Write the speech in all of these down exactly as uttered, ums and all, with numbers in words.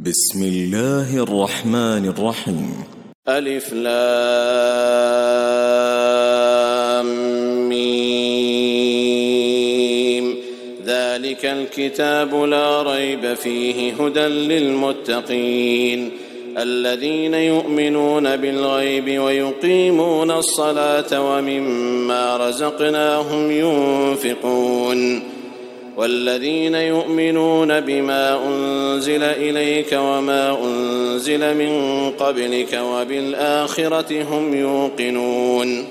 بسم الله الرحمن الرحيم. ألف لام ميم. ذلك الكتاب لا ريب فيه هدى للمتقين الذين يؤمنون بالغيب ويقيمون الصلاة ومما رزقناهم ينفقون والذين يؤمنون بما أنزل إليك وما أنزل من قبلك وبالآخرة هم يوقنون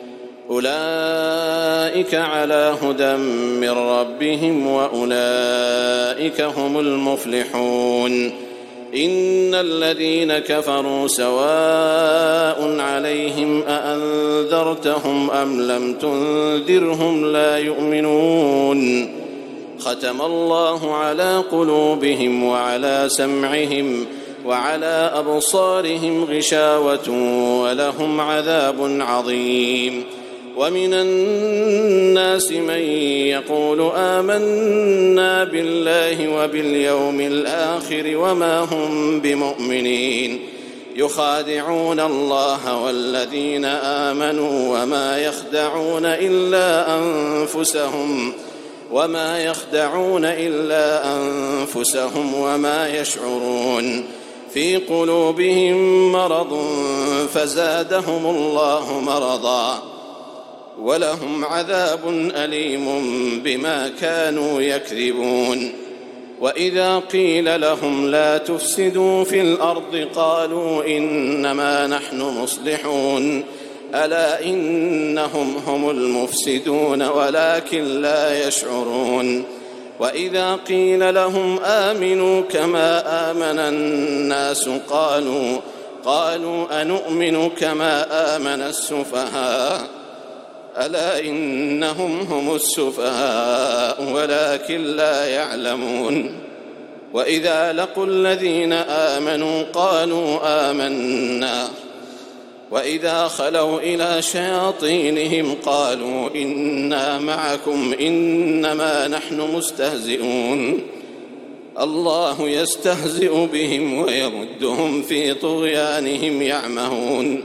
أولئك على هدى من ربهم وأولئك هم المفلحون إن الذين كفروا سواء عليهم أأنذرتهم أم لم تنذرهم لا يؤمنون ختم الله على قلوبهم وعلى سمعهم وعلى أبصارهم غشاوة ولهم عذاب عظيم ومن الناس من يقول آمنا بالله وباليوم الآخر وما هم بمؤمنين يخادعون الله والذين آمنوا وما يخدعون إلا أنفسهم وما يخدعون إلا أنفسهم وما يشعرون في قلوبهم مرض فزادهم الله مرضا ولهم عذاب أليم بما كانوا يكذبون وإذا قيل لهم لا تفسدوا في الأرض قالوا إنما نحن مصلحون ألا إنهم هم المفسدون ولكن لا يشعرون وإذا قيل لهم آمنوا كما آمن الناس قالوا قالوا أنؤمن كما آمن السفهاء ألا إنهم هم السفهاء ولكن لا يعلمون وإذا لقوا الذين آمنوا قالوا آمنا وإذا خلوا إلى شياطينهم قالوا إنا معكم إنما نحن مستهزئون الله يستهزئ بهم ويمدهم في طغيانهم يعمهون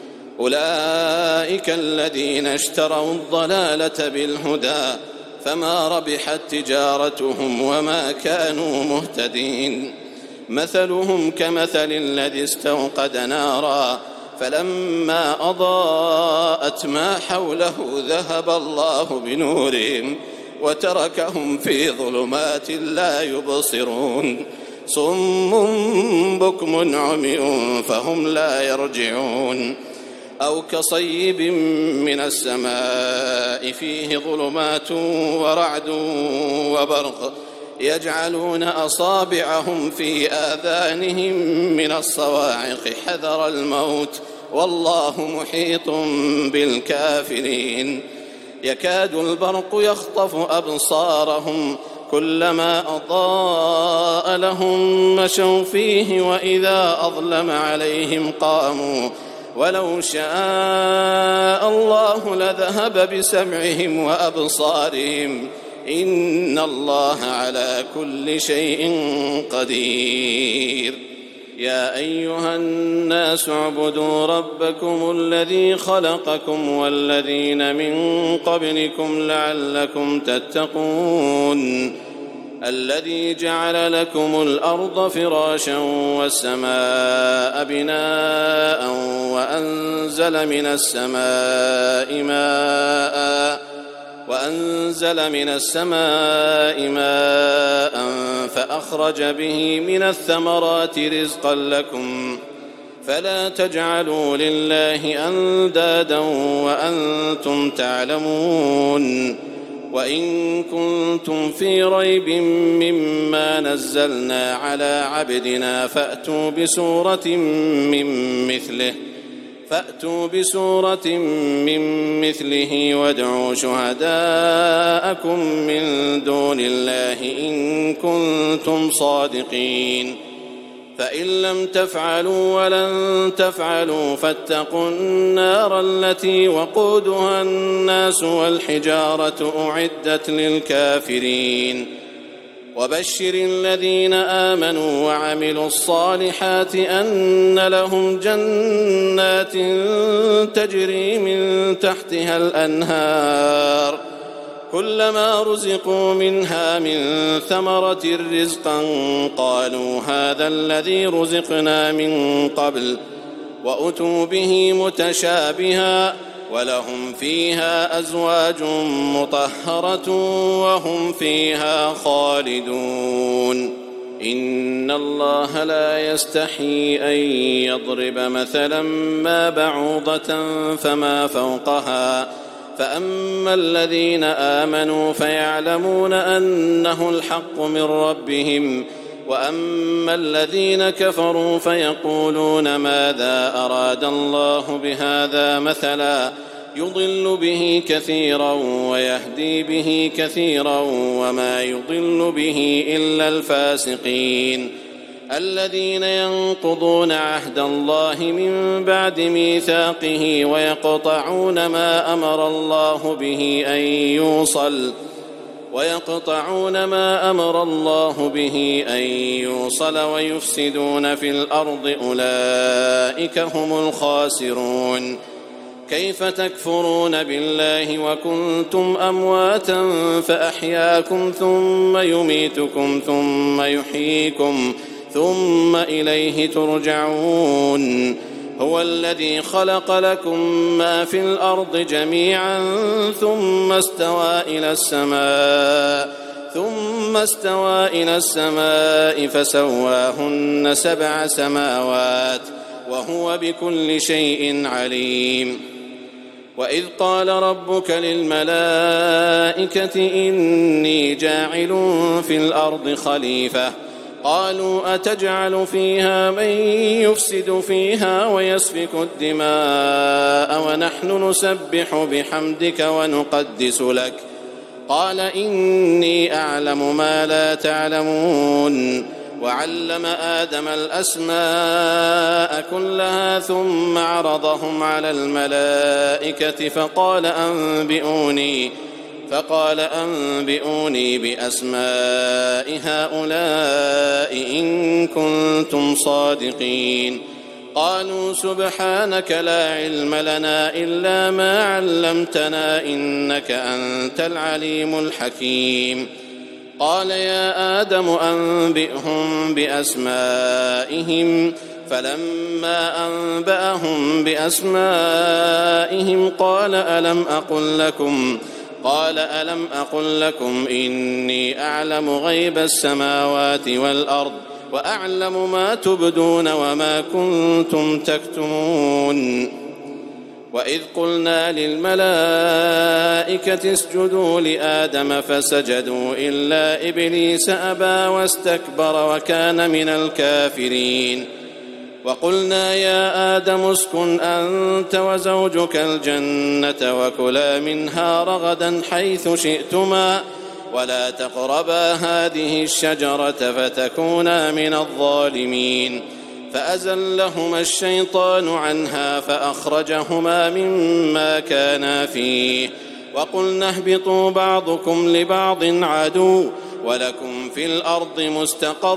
أولئك الذين اشتروا الضلالة بالهدى فما ربحت تجارتهم وما كانوا مهتدين مثلهم كمثل الذي استوقد نارا فلما أضاءت ما حوله ذهب الله بنورهم وتركهم في ظلمات لا يبصرون صم بكم عمي فهم لا يرجعون أو كصيب من السماء فيه ظلمات ورعد وبرق يجعلون أصابعهم في آذانهم من الصواعق حذر الموت والله محيط بالكافرين يكاد البرق يخطف أبصارهم كلما أضاء لهم مشوا فيه وإذا أظلم عليهم قاموا ولو شاء الله لذهب بسمعهم وأبصارهم إن الله على كل شيء قدير يا أيها الناس اعبدوا ربكم الذي خلقكم والذين من قبلكم لعلكم تتقون الذي جعل لكم الأرض فراشا والسماء بناء وأنزل من السماء ماء وأنزل من السماء ماء فأخرج به من الثمرات رزقا لكم فلا تجعلوا لله أندادا وأنتم تعلمون وإن كنتم في ريب مما نزلنا على عبدنا فأتوا بسورة من مثله فأتوا بسورة من مثله وادعوا شهداءكم من دون الله إن كنتم صادقين فإن لم تفعلوا ولن تفعلوا فاتقوا النار التي وقودها الناس والحجارة أعدت للكافرين وبشر الذين آمنوا وعملوا الصالحات أن لهم جنات تجري من تحتها الأنهار كلما رزقوا منها من ثمرة رزقا قالوا هذا الذي رزقنا من قبل وأتوا به متشابها ولهم فيها أزواج مطهرة وهم فيها خالدون إن الله لا يستحي أن يضرب مثلا ما بعوضة فما فوقها فأما الذين آمنوا فيعلمون أنه الحق من ربهم وأما الذين كفروا فيقولون ماذا أراد الله بهذا مثلا يضل به كثيرا ويهدي به كثيرا وما يضل به إلا الفاسقين الذين ينقضون عهد الله من بعد ميثاقه ويقطعون ما أمر الله به أن يوصل ويقطعون ما أمر الله به أن يوصل ويفسدون في الأرض أولئك هم الخاسرون كيف تكفرون بالله وكنتم أمواتا فأحياكم ثم يميتكم ثم يحييكم ثم إليه ترجعون هو الذي خلق لكم ما في الأرض جميعا ثم استوى إلى السماء ثم استوى إلى السماء فسواهن سبع سماوات وهو بكل شيء عليم وإذ قال ربك للملائكة إني جاعل في الأرض خليفة قالوا أتجعل فيها من يفسد فيها ويسفك الدماء ونحن نسبح بحمدك ونقدس لك قال إني أعلم ما لا تعلمون وعلم آدم الأسماء كلها ثم عرضهم على الملائكة فقال أنبئوني فقال أنبئوني بأسماء هؤلاء إن كنتم صادقين قالوا سبحانك لا علم لنا إلا ما علمتنا إنك أنت العليم الحكيم قال يا آدم أنبئهم بأسمائهم فلما أنبأهم بأسمائهم قال ألم أقل لكم قال ألم أقل لكم إني أعلم غيب السماوات والأرض وأعلم ما تبدون وما كنتم تكتمون وإذ قلنا للملائكة اسجدوا لآدم فسجدوا إلا إبليس أبى واستكبر وكان من الكافرين وقلنا يا آدم اسكن أنت وزوجك الجنة وكلا منها رغدا حيث شئتما ولا تقربا هذه الشجرة فتكونا من الظالمين فأزلهما الشيطان عنها فأخرجهما مما كانا فيه وقلنا اهبطوا بعضكم لبعض عدو ولكم في الأرض مستقر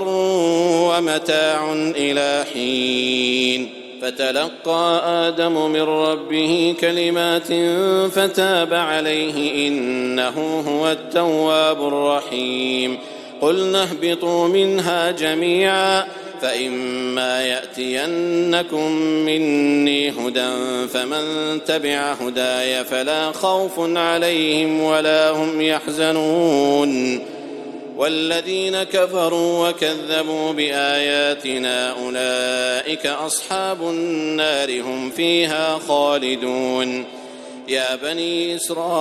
ومتاع إلى حين فتلقى آدم من ربه كلمات فتاب عليه إنه هو التواب الرحيم قلنا اهبطوا منها جميعا فإما يأتينكم مني هدى فمن تبع هداي فلا خوف عليهم ولا هم يحزنون والذين كفروا وكذبوا بآياتنا أولئك أصحاب النار هم فيها خالدون يا بني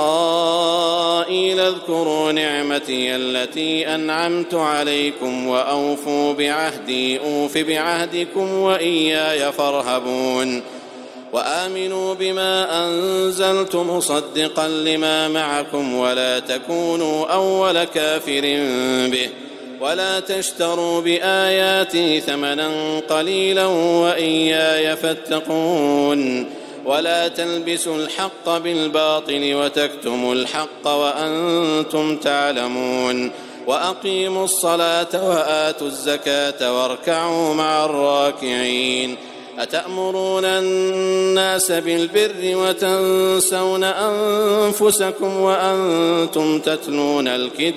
إسرائيل اذكروا نعمتي التي أنعمت عليكم وأوفوا بعهدي أوف بعهدكم وإياي فارهبون وآمنوا بما أنزلت مصدقا لما معكم ولا تكونوا أول كافر به ولا تشتروا بآياتي ثمنا قليلا وإياي فاتقون ولا تلبسوا الحق بالباطل وتكتموا الحق وأنتم تعلمون وأقيموا الصلاة وآتوا الزكاة واركعوا مع الراكعين أتأمرون الناس بالبر وتنسون أنفسكم وأنتم تتلون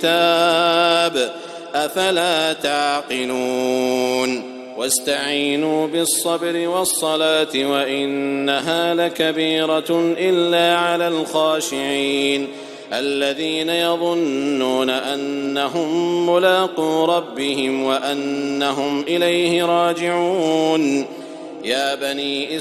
الكتاب أفلا تعقلون واستعينوا بالصبر والصلاة وإنها لكبيرة إلا على الخاشعين الذين يظنون أنهم ملاقو ربهم وأنهم إليه راجعون يا بني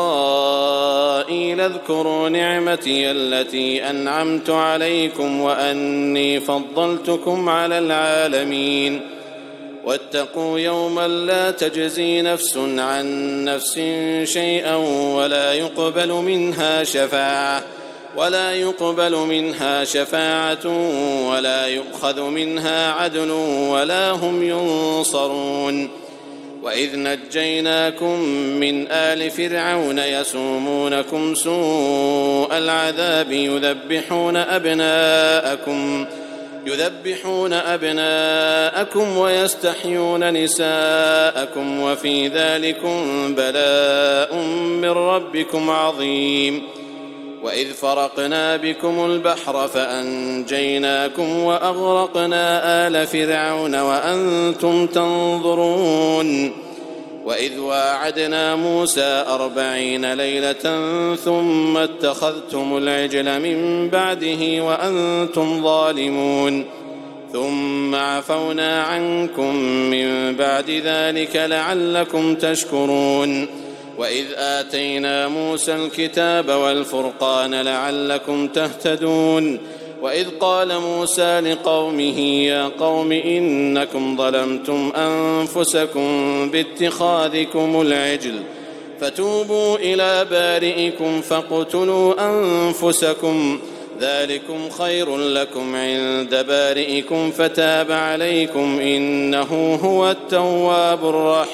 إسرائيل اذكروا نعمتي التي أنعمت عليكم وأني فضلتكم على العالمين واتقوا يوما لا تجزي نفس عن نفس شيئا ولا يقبل منها شفاعة ولا يقبل منها شفاعة ولا يؤخذ منها عدل ولا هم ينصرون وإذ نجيناكم من آل فرعون يسومونكم سوء العذاب يذبحون أبناءكم يذبحون أبناءكم ويستحيون نساءكم وفي ذلكم بلاء من ربكم عظيم وإذ فرقنا بكم البحر فأنجيناكم وأغرقنا آل فرعون وأنتم تنظرون وإذ واعدنا موسى أربعين ليلة ثم اتخذتم العجل من بعده وأنتم ظالمون ثم عفونا عنكم من بعد ذلك لعلكم تشكرون وإذ آتينا موسى الكتاب والفرقان لعلكم تهتدون وإذ قال موسى لقومه يا قوم إنكم ظلمتم أنفسكم باتخاذكم العجل فتوبوا إلى بارئكم فاقتلوا أنفسكم ذلكم خير لكم عند بارئكم فتاب عليكم إنه هو التواب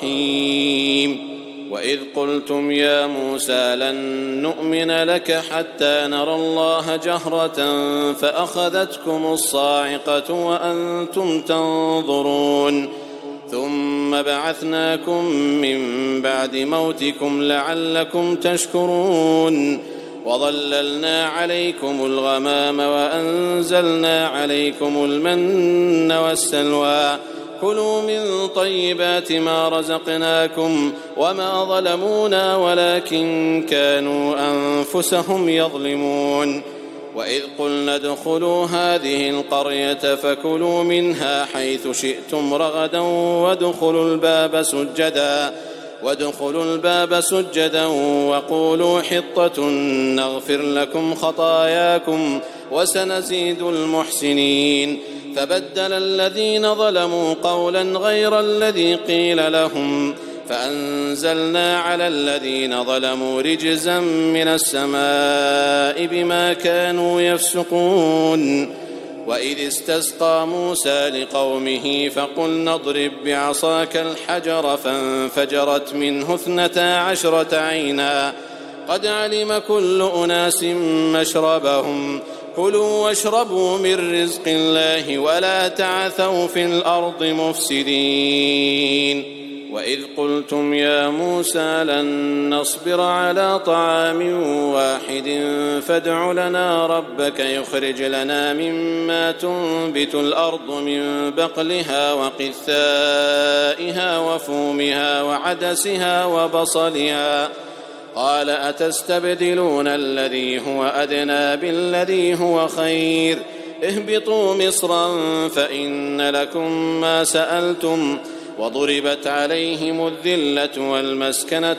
الرحيم وإذ قلتم يا موسى لن نؤمن لك حتى نرى الله جهرة فأخذتكم الصاعقة وأنتم تنظرون ثم بعثناكم من بعد موتكم لعلكم تشكرون وظللنا عليكم الغمام وأنزلنا عليكم المن والسلوى كلوا من طيبات ما رزقناكم وما ظلمونا ولكن كانوا أنفسهم يظلمون وإذ قلنا ادخلوا هذه القرية فكلوا منها حيث شئتم رغدا وادخلوا الباب سجدا وادخلوا الباب سجدا وقولوا حطة نغفر لكم خطاياكم وسنزيد المحسنين فبدل الذين ظلموا قولا غير الذي قيل لهم فأنزلنا على الذين ظلموا رجزا من السماء بما كانوا يفسقون وإذ استسقى موسى لقومه فقلنا اضرب بعصاك الحجر فانفجرت منه اثنتا عشرة عينا قد علم كل أناس مشربهم كلوا واشربوا من رزق الله ولا تعثوا في الأرض مفسدين وإذ قلتم يا موسى لن نصبر على طعام واحد فادع لنا ربك يخرج لنا مما تنبت الأرض من بقلها وقثائها وفومها وعدسها وبصلها قال أتستبدلون الذي هو أدنى بالذي هو خير اهبطوا مصرا فإن لكم ما سألتم وضربت عليهم الذلة والمسكنة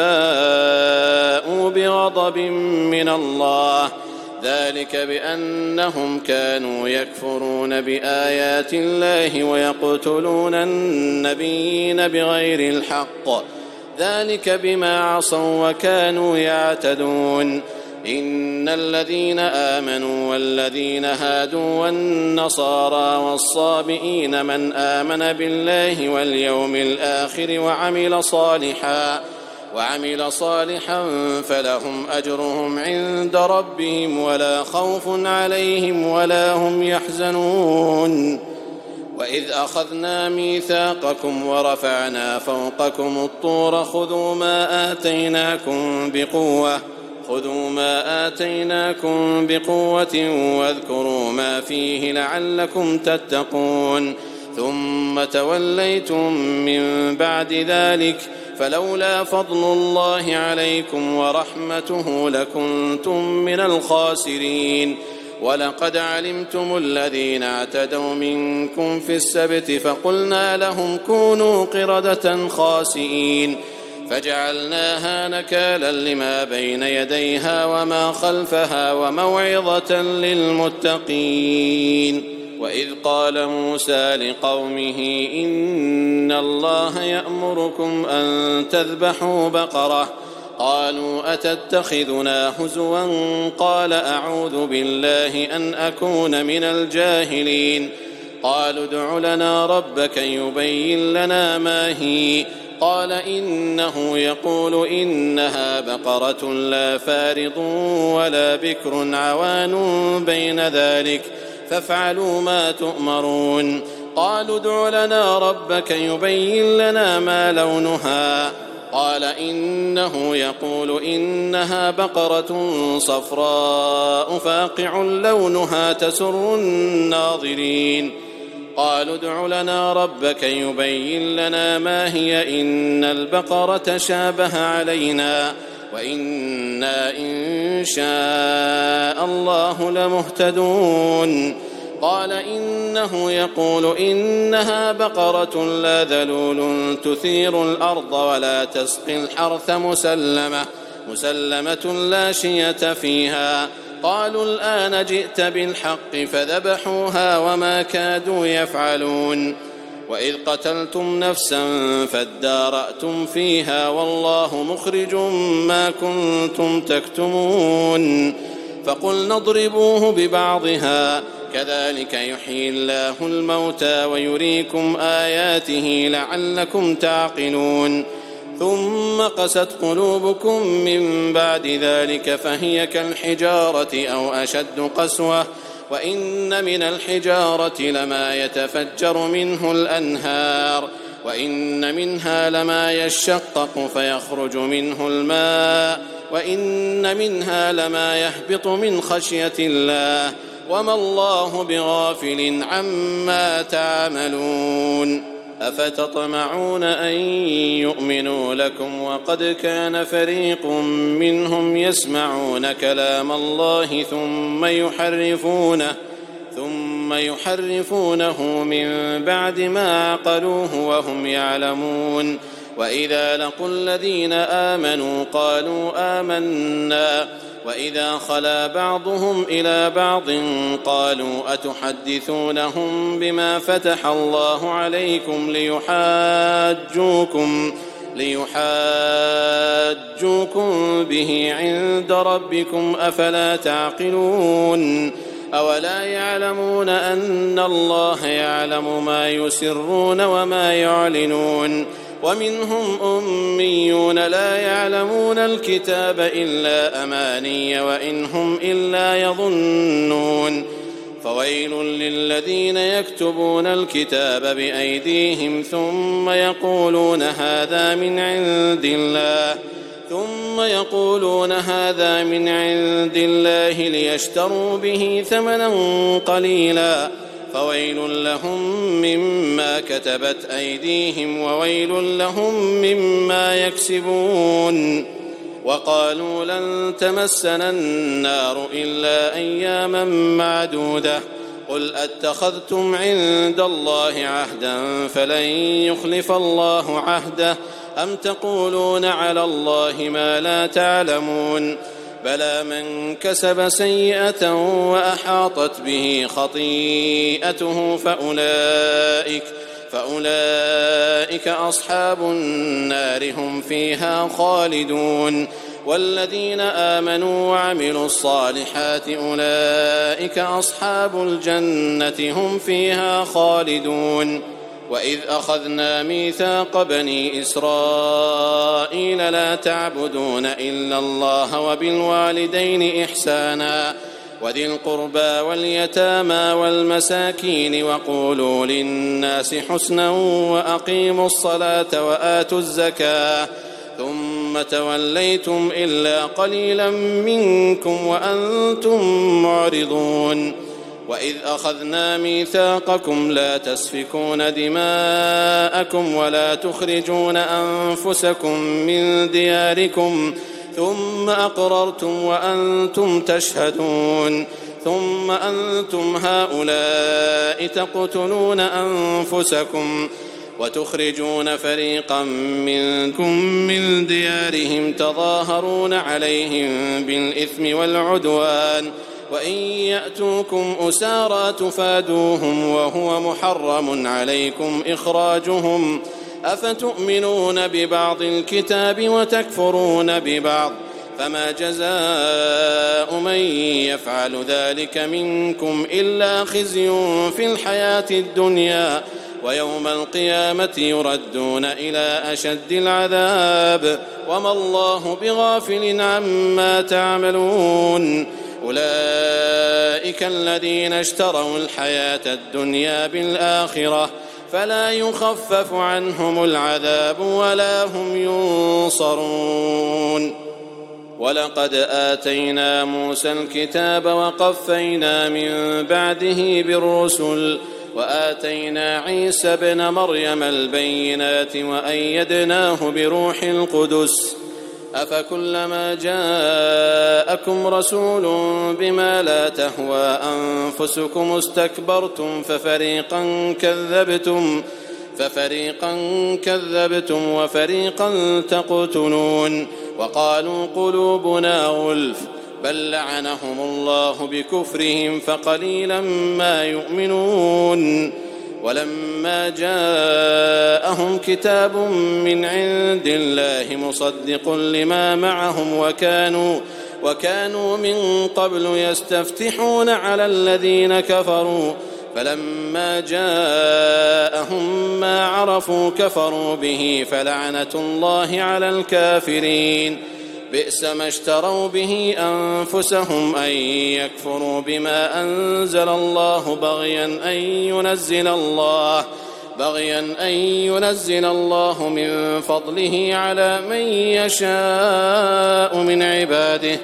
وباءوا بغضب من الله ذلك بأنهم كانوا يكفرون بآيات الله ويقتلون النبيين بغير الحق ذلك بما عصوا وكانوا يعتدون إن الذين آمنوا والذين هادوا والنصارى والصابئين من آمن بالله واليوم الآخر وعمل صالحا وعمل صالحا فلهم أجرهم عند ربهم ولا خوف عليهم ولا هم يحزنون وإذ أخذنا ميثاقكم ورفعنا فوقكم الطور خذوا ما آتيناكم بقوة خذوا ما آتيناكم بقوة واذكروا ما فيه لعلكم تتقون ثم توليتم من بعد ذلك فلولا فضل الله عليكم ورحمته لكنتم من الخاسرين ولقد علمتم الذين اعتدوا منكم في السبت فقلنا لهم كونوا قردة خاسئين فجعلناها نكالا لما بين يديها وما خلفها وموعظة للمتقين وإذ قال موسى لقومه إن الله يأمركم أن تذبحوا بقرة قالوا أتتخذنا هزوا قال أعوذ بالله أن أكون من الجاهلين قالوا ادع لنا ربك يبين لنا ما هي قال إنه يقول إنها بقرة لا فارض ولا بكر عوان بين ذلك فافعلوا ما تؤمرون قالوا ادع لنا ربك يبين لنا ما لونها قال إنه يقول إنها بقرة صفراء فاقع لونها تسر الناظرين قالوا ادع لنا ربك يبين لنا ما هي إن البقرة شابه علينا وإنا إن شاء الله لمهتدون قال إنه يقول إنها بقرة لا ذلول تثير الأرض ولا تسقي الحرث مسلمة مسلمة لا شية فيها قالوا الآن جئت بالحق فذبحوها وما كادوا يفعلون وإذ قتلتم نفسا فادارأتم فيها والله مخرج ما كنتم تكتمون فقلنا اضربوه ببعضها كذلك يحيي الله الموتى ويريكم آياته لعلكم تعقلون ثم قست قلوبكم من بعد ذلك فهي كالحجارة أو أشد قسوة وإن من الحجارة لما يتفجر منه الأنهار وإن منها لما يشقق فيخرج منه الماء وإن منها لما يهبط من خشية الله وما الله بغافل عما تعملون أفتطمعون أن يؤمنوا لكم وقد كان فريق منهم يسمعون كلام الله ثم يحرفونه ثم يحرفونه من بعد ما عقلوه وهم يعلمون وإذا لقوا الذين آمنوا قالوا آمنا وإذا خلا بعضهم إلى بعض قالوا أتحدثونهم بما فتح الله عليكم ليحاجوكم ليحاجوكم به عند ربكم أفلا تعقلون أولا يعلمون أن الله يعلم ما يسرون وما يعلنون ومنهم أميون لا يعلمون الكتاب إلا أماني وإن هم إلا يظنون فويل للذين يكتبون الكتاب بأيديهم ثم يقولون هذا من عند الله ثم يقولون هذا من عند الله ليشتروا به ثمنا قليلا فويل لهم مما كتبت أيديهم وويل لهم مما يكسبون وقالوا لن تمسنا النار إلا أياما معدودة قل أتخذتم عند الله عهدا فلن يخلف الله عهده أم تقولون على الله ما لا تعلمون بلى من كسب سيئة وأحاطت به خطيئته فأولئك فأولئك أصحاب النار هم فيها خالدون والذين آمنوا وعملوا الصالحات أولئك أصحاب الجنة هم فيها خالدون وإذ أخذنا ميثاق بني إسرائيل لا تعبدون إلا الله وبالوالدين إحسانا وذي القربى واليتامى والمساكين وقولوا للناس حسنا وأقيموا الصلاة وآتوا الزكاة ثم توليتم إلا قليلا منكم وأنتم معرضون وإذ أخذنا ميثاقكم لا تسفكون دماءكم ولا تخرجون أنفسكم من دياركم ثم أقررتم وأنتم تشهدون ثم أنتم هؤلاء تقتلون أنفسكم وتخرجون فريقا منكم من ديارهم تظاهرون عليهم بالإثم والعدوان وإن يأتوكم أسارى تفادوهم وهو محرم عليكم إخراجهم أفتؤمنون ببعض الكتاب وتكفرون ببعض فما جزاء من يفعل ذلك منكم إلا خزي في الحياة الدنيا ويوم القيامة يردون إلى أشد العذاب وما الله بغافل عما تعملون أولئك الذين اشتروا الحياة الدنيا بالآخرة فلا يخفف عنهم العذاب ولا هم ينصرون ولقد آتينا موسى الكتاب وقفينا من بعده بالرسل وآتينا عيسى ابن مريم البينات وأيدناه بروح القدس أفكلما جاءكم رسول بما لا تهوى أنفسكم استكبرتم ففريقا كذبتم ففريقا كذبتم وفريقا تقتلون وقالوا قلوبنا غلف بل لعنهم الله بكفرهم فقليلا ما يؤمنون ولما جاءهم كتاب من عند الله مصدق لما معهم وكانوا وكانوا من قبل يستفتحون على الذين كفروا فلما جاءهم ما عرفوا كفروا به فلعنة الله على الكافرين بئس ما اشتروا به أنفسهم أن يكفروا بما أنزل الله بغيا أن ينزل الله بغيا أن ينزل الله من فضله على من يشاء من عباده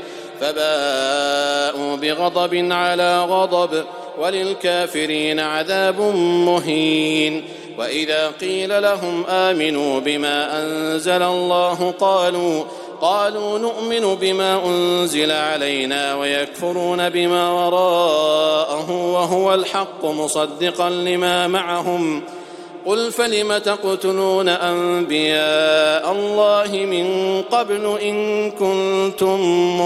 فباءوا بغضب على غضب وللكافرين عذاب مهين وإذا قيل لهم آمنوا بما أنزل الله قالوا قالوا نؤمن بما أنزل علينا ويكفرون بما وراءه وهو الحق مصدقا لما معهم قل فلم تقتلون أنبياء الله من قبل إن كنتم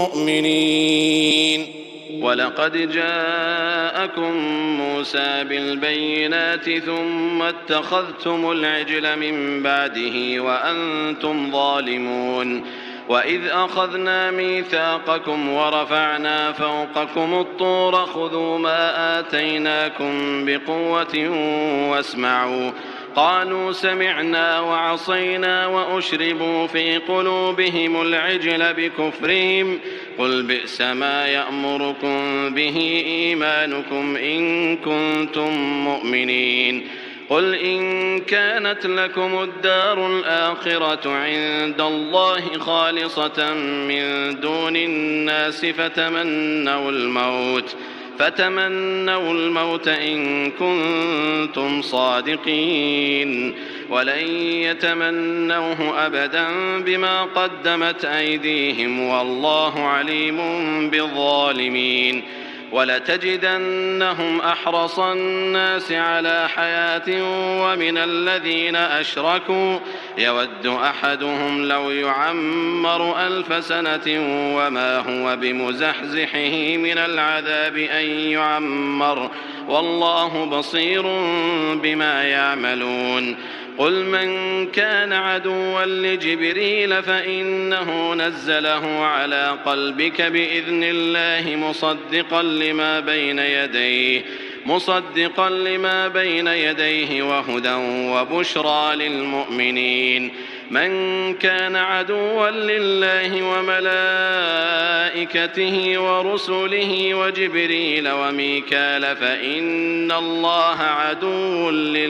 مؤمنين ولقد جاءكم موسى بالبينات ثم اتخذتم العجل من بعده وأنتم ظالمون وإذ أخذنا ميثاقكم ورفعنا فوقكم الطور خذوا ما آتيناكم بقوة واسمعوا قالوا سمعنا وعصينا وأشربوا في قلوبهم العجل بكفرهم قل بئس ما يأمركم به إيمانكم إن كنتم مؤمنين قل إن كانت لكم الدار الآخرة عند الله خالصة من دون الناس فتمنوا الموت فتمنوا الموت إن كنتم صادقين ولن يتمنوه أبدا بما قدمت أيديهم والله عليم بالظالمين ولتجدنهم أحرص الناس على حياة ومن الذين أشركوا يود أحدهم لو يعمر ألف سنة وما هو بمزحزحه من العذاب أن يعمر والله بصير بما يعملون قل من كان عدوا لجبريل فإنه نزله على قلبك بإذن الله مصدقا لما بين يديه مصدقا لما بين يديه وهدى وبشرى للمؤمنين من كان عدوا لله وملائكته ورسله وجبريل وميكال فإن الله عدو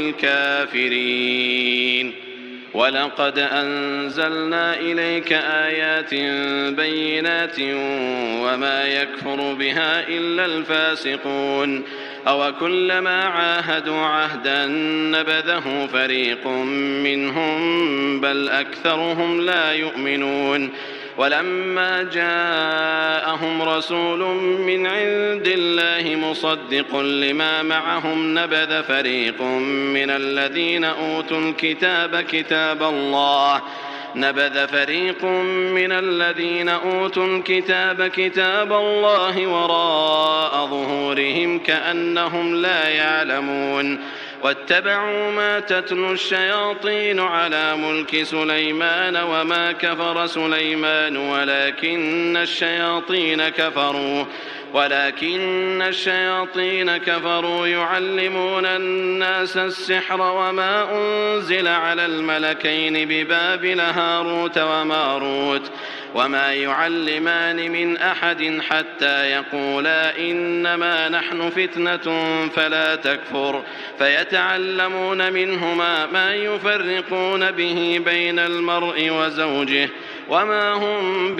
للكافرين ولقد أنزلنا إليك آيات بينات وما يكفر بها إلا الفاسقون أوكلما عاهدوا عهدا نبذه فريق منهم بل أكثرهم لا يؤمنون ولما جاءهم رسول من عند الله مصدق لما معهم نبذ فريق من الذين أوتوا الكتاب كتاب الله نبذ فريق من الذين أوتوا الكتاب كتاب الله وراء ظهورهم كأنهم لا يعلمون واتبعوا ما تتلو الشياطين على ملك سليمان وما كفر سليمان ولكن الشياطين كفروا ولكن الشياطين كفروا يعلمون الناس السحر وما أنزل على الملكين ببابل هاروت وماروت وما يعلمان من أحد حتى يقولا إنما نحن فتنة فلا تكفر فيتعلمون منهما ما يفرقون به بين المرء وزوجه وما هم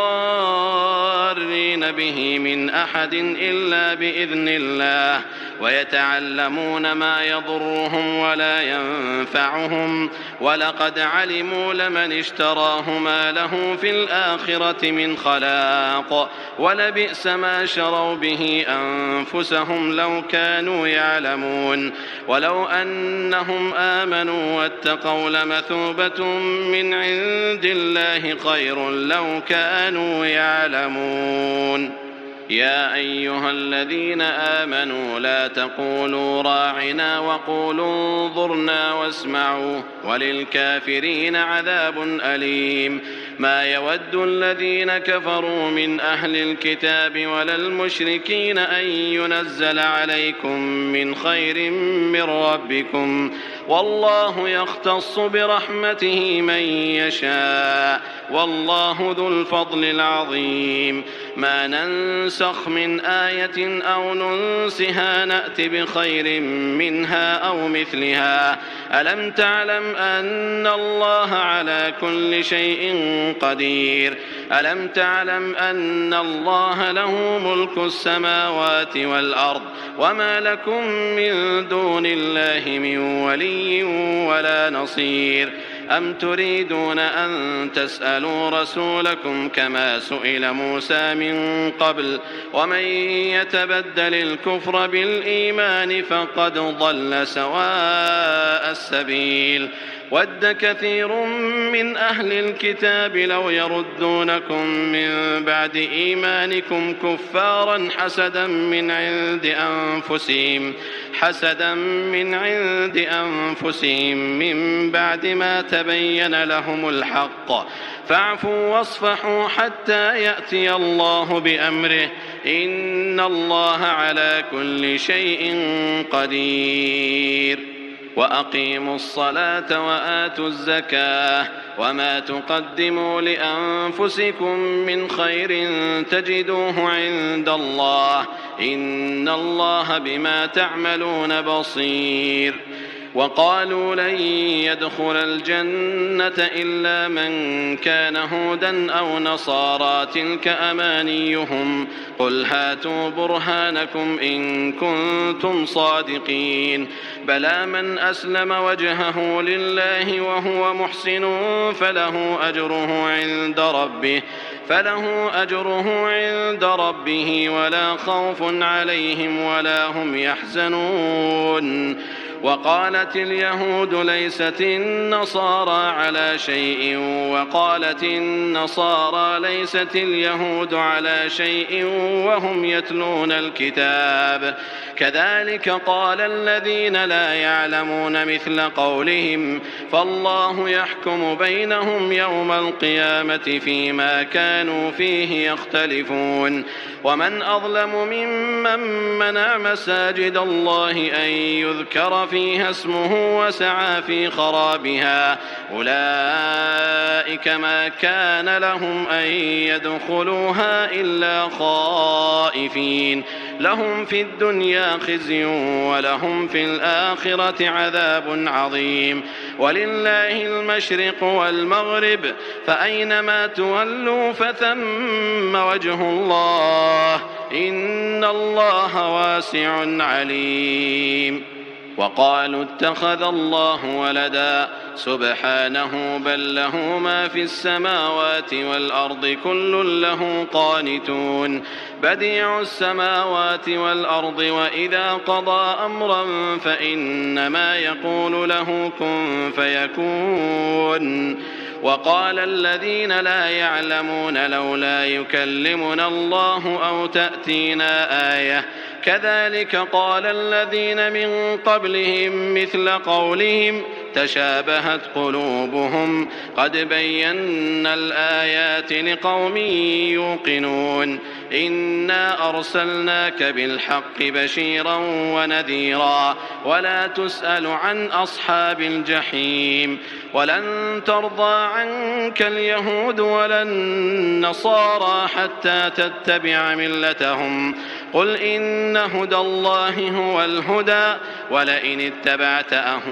بضارين به من أحد إلا بإذن الله ويتعلمون ما يضرهم ولا ينفعهم ولقد علموا لمن اشتراه ما له في الآخرة من خلاق ولبئس ما شروا به أنفسهم لو كانوا يعلمون ولو أنهم آمنوا واتقوا لمثوبة من عند الله خير لو كانوا يعلمون يا أيها الذين آمنوا لا تقولوا راعنا وقولوا انظرنا واسمعوا وللكافرين عذاب أليم ما يود الذين كفروا من أهل الكتاب ولا المشركين أن ينزل عليكم من خير من ربكم والله يختص برحمته من يشاء والله ذو الفضل العظيم ما ننسخ من آية أو ننسها نأت بخير منها أو مثلها ألم تعلم أن الله على كل شيء قدير ألم تعلم أن الله له ملك السماوات والأرض وما لكم من دون الله من ولي ولا نصير أم تريدون أن تسألوا رسولكم كما سئل موسى من قبل ومن يتبدل الكفر بالإيمان فقد ضل سواء السبيل ود كثير من أهل الكتاب لو يردونكم من بعد إيمانكم كفارا حسدا من عند أنفسهم حسدا من عند أنفسهم من بعد ما تبين لهم الحق فاعفوا واصفحوا حتى يأتي الله بأمره إن الله على كل شيء قدير وأقيموا الصلاة وآتوا الزكاة وما تقدموا لأنفسكم من خير تجدوه عند الله إن الله بما تعملون بصير وقالوا لن يدخل الجنة إلا من كان هودا أو نصارى تلك أمانيهم قل هاتوا برهانكم إن كنتم صادقين بلى من أسلم وجهه لله وهو محسن فله أجره عند ربه فله أجره عند ربه ولا خوف عليهم ولا هم يحزنون وقالت اليهود ليست النصارى على شيء وقالت النصارى ليست اليهود على شيء وهم يتلون الكتاب كذلك قال الذين لا يعلمون مثل قولهم فالله يحكم بينهم يوم القيامة فيما كانوا فيه يختلفون ومن أظلم ممن منع مساجد الله أن يذكر فيها اسمه وسعى في خرابها أولئك ما كان لهم أن يدخلوها إلا خائفين لهم في الدنيا خزي ولهم في الآخرة عذاب عظيم ولله المشرق والمغرب فأينما تولوا فثم وجه الله إن الله واسع عليم. وقالوا اتخذ الله ولدا سبحانه بل له ما في السماوات والأرض كل له قانتون بديع السماوات والأرض وإذا قضى أمرا فإنما يقول له كن فيكون. وقال الذين لا يعلمون لولا يكلمنا الله أو تأتينا آية كذلك قال الذين من قبلهم مثل قولهم تشابهت قلوبهم قد بينا الآيات لقوم يوقنون إنا أرسلناك بالحق بشيرا ونذيرا ولا تسأل عن أصحاب الجحيم ولن ترضى عنك اليهود ولا النصارى حتى تتبع ملتهم قل إن هدى الله هو الهدى ولئن اتبعت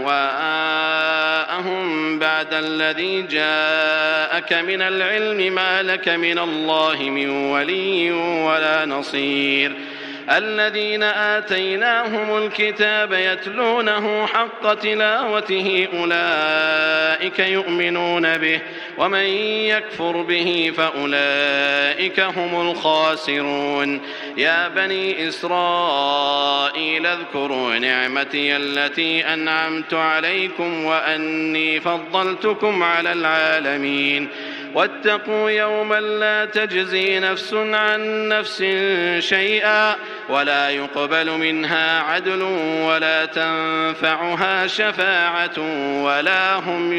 أهواءهم بعد الذي جاءك من العلم ما لك من الله من ولي ولا نصير. الذين آتيناهم الكتاب يتلونه حق تلاوته أولئك يؤمنون به ومن يكفر به فأولئك هم الخاسرون. يا بني إسرائيل اذكروا نعمتي التي أنعمت عليكم وأني فضلتكم على العالمين واتقوا يوما لا تجزي نفس عن نفس شيئا ولا يقبل منها عدل ولا تنفعها شفاعة ولا هم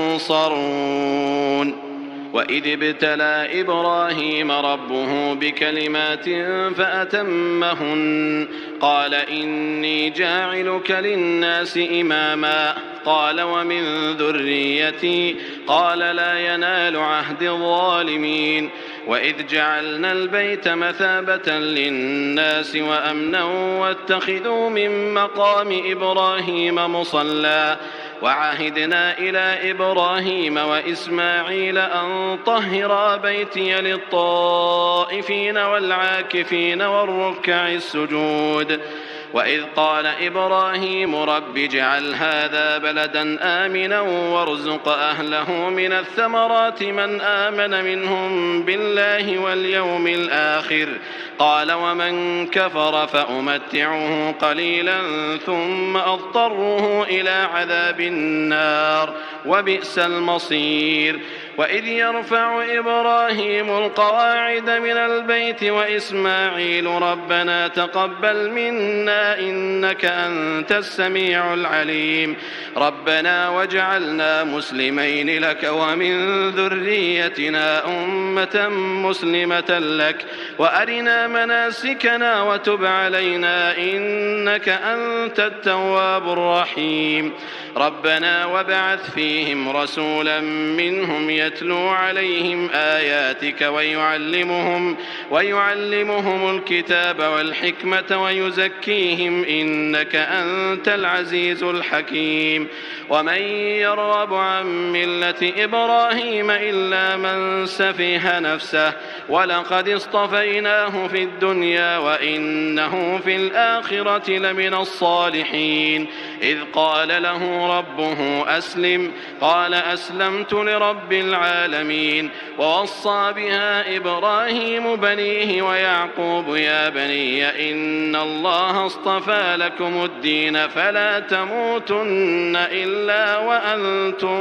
ينصرون. وإذ ابتلى إبراهيم ربه بكلمات فأتمهن قال إني جاعلك للناس إماما قال ومن ذريتي قال لا ينال عهد الظالمين. وإذ جعلنا البيت مثابة للناس وأمنا واتخذوا من مقام إبراهيم مصلى وعهدنا إلى إبراهيم وإسماعيل أن طهرا بيتي للطائفين والعاكفين والركع السجود. وإذ قال إبراهيم رب اجعل هذا بلدا آمنا وارزق أهله من الثمرات من آمن منهم بالله واليوم الآخر قال ومن كفر فأمتعه قليلا ثم أضطره إلى عذاب النار وبئس المصير. وإذ يرفع إبراهيم القواعد من البيت وإسماعيل ربنا تقبل منا إنك أنت السميع العليم ربنا واجعلنا مسلمين لك ومن ذريتنا أمة مسلمة لك وأرنا مناسكنا وتب علينا إنك أنت التواب الرحيم. ربنا وابعث فيهم رسولا منهم يتلو عليهم آياتك ويعلمهم ويعلمهم الكتاب والحكمة ويزكيهم إنك أنت العزيز الحكيم. ومن يرغب عن ملة إبراهيم إلا من سفه نفسه ولقد اصطفيناه في الدنيا وإنه في الآخرة لمن الصالحين. إذ قال له ربه أسلم قال أسلمت لرب العالمين. ووصى بها إبراهيم بنيه ويعقوب يا بني إن الله اصطفى لكم الدين فلا تموتن إلا وأنتم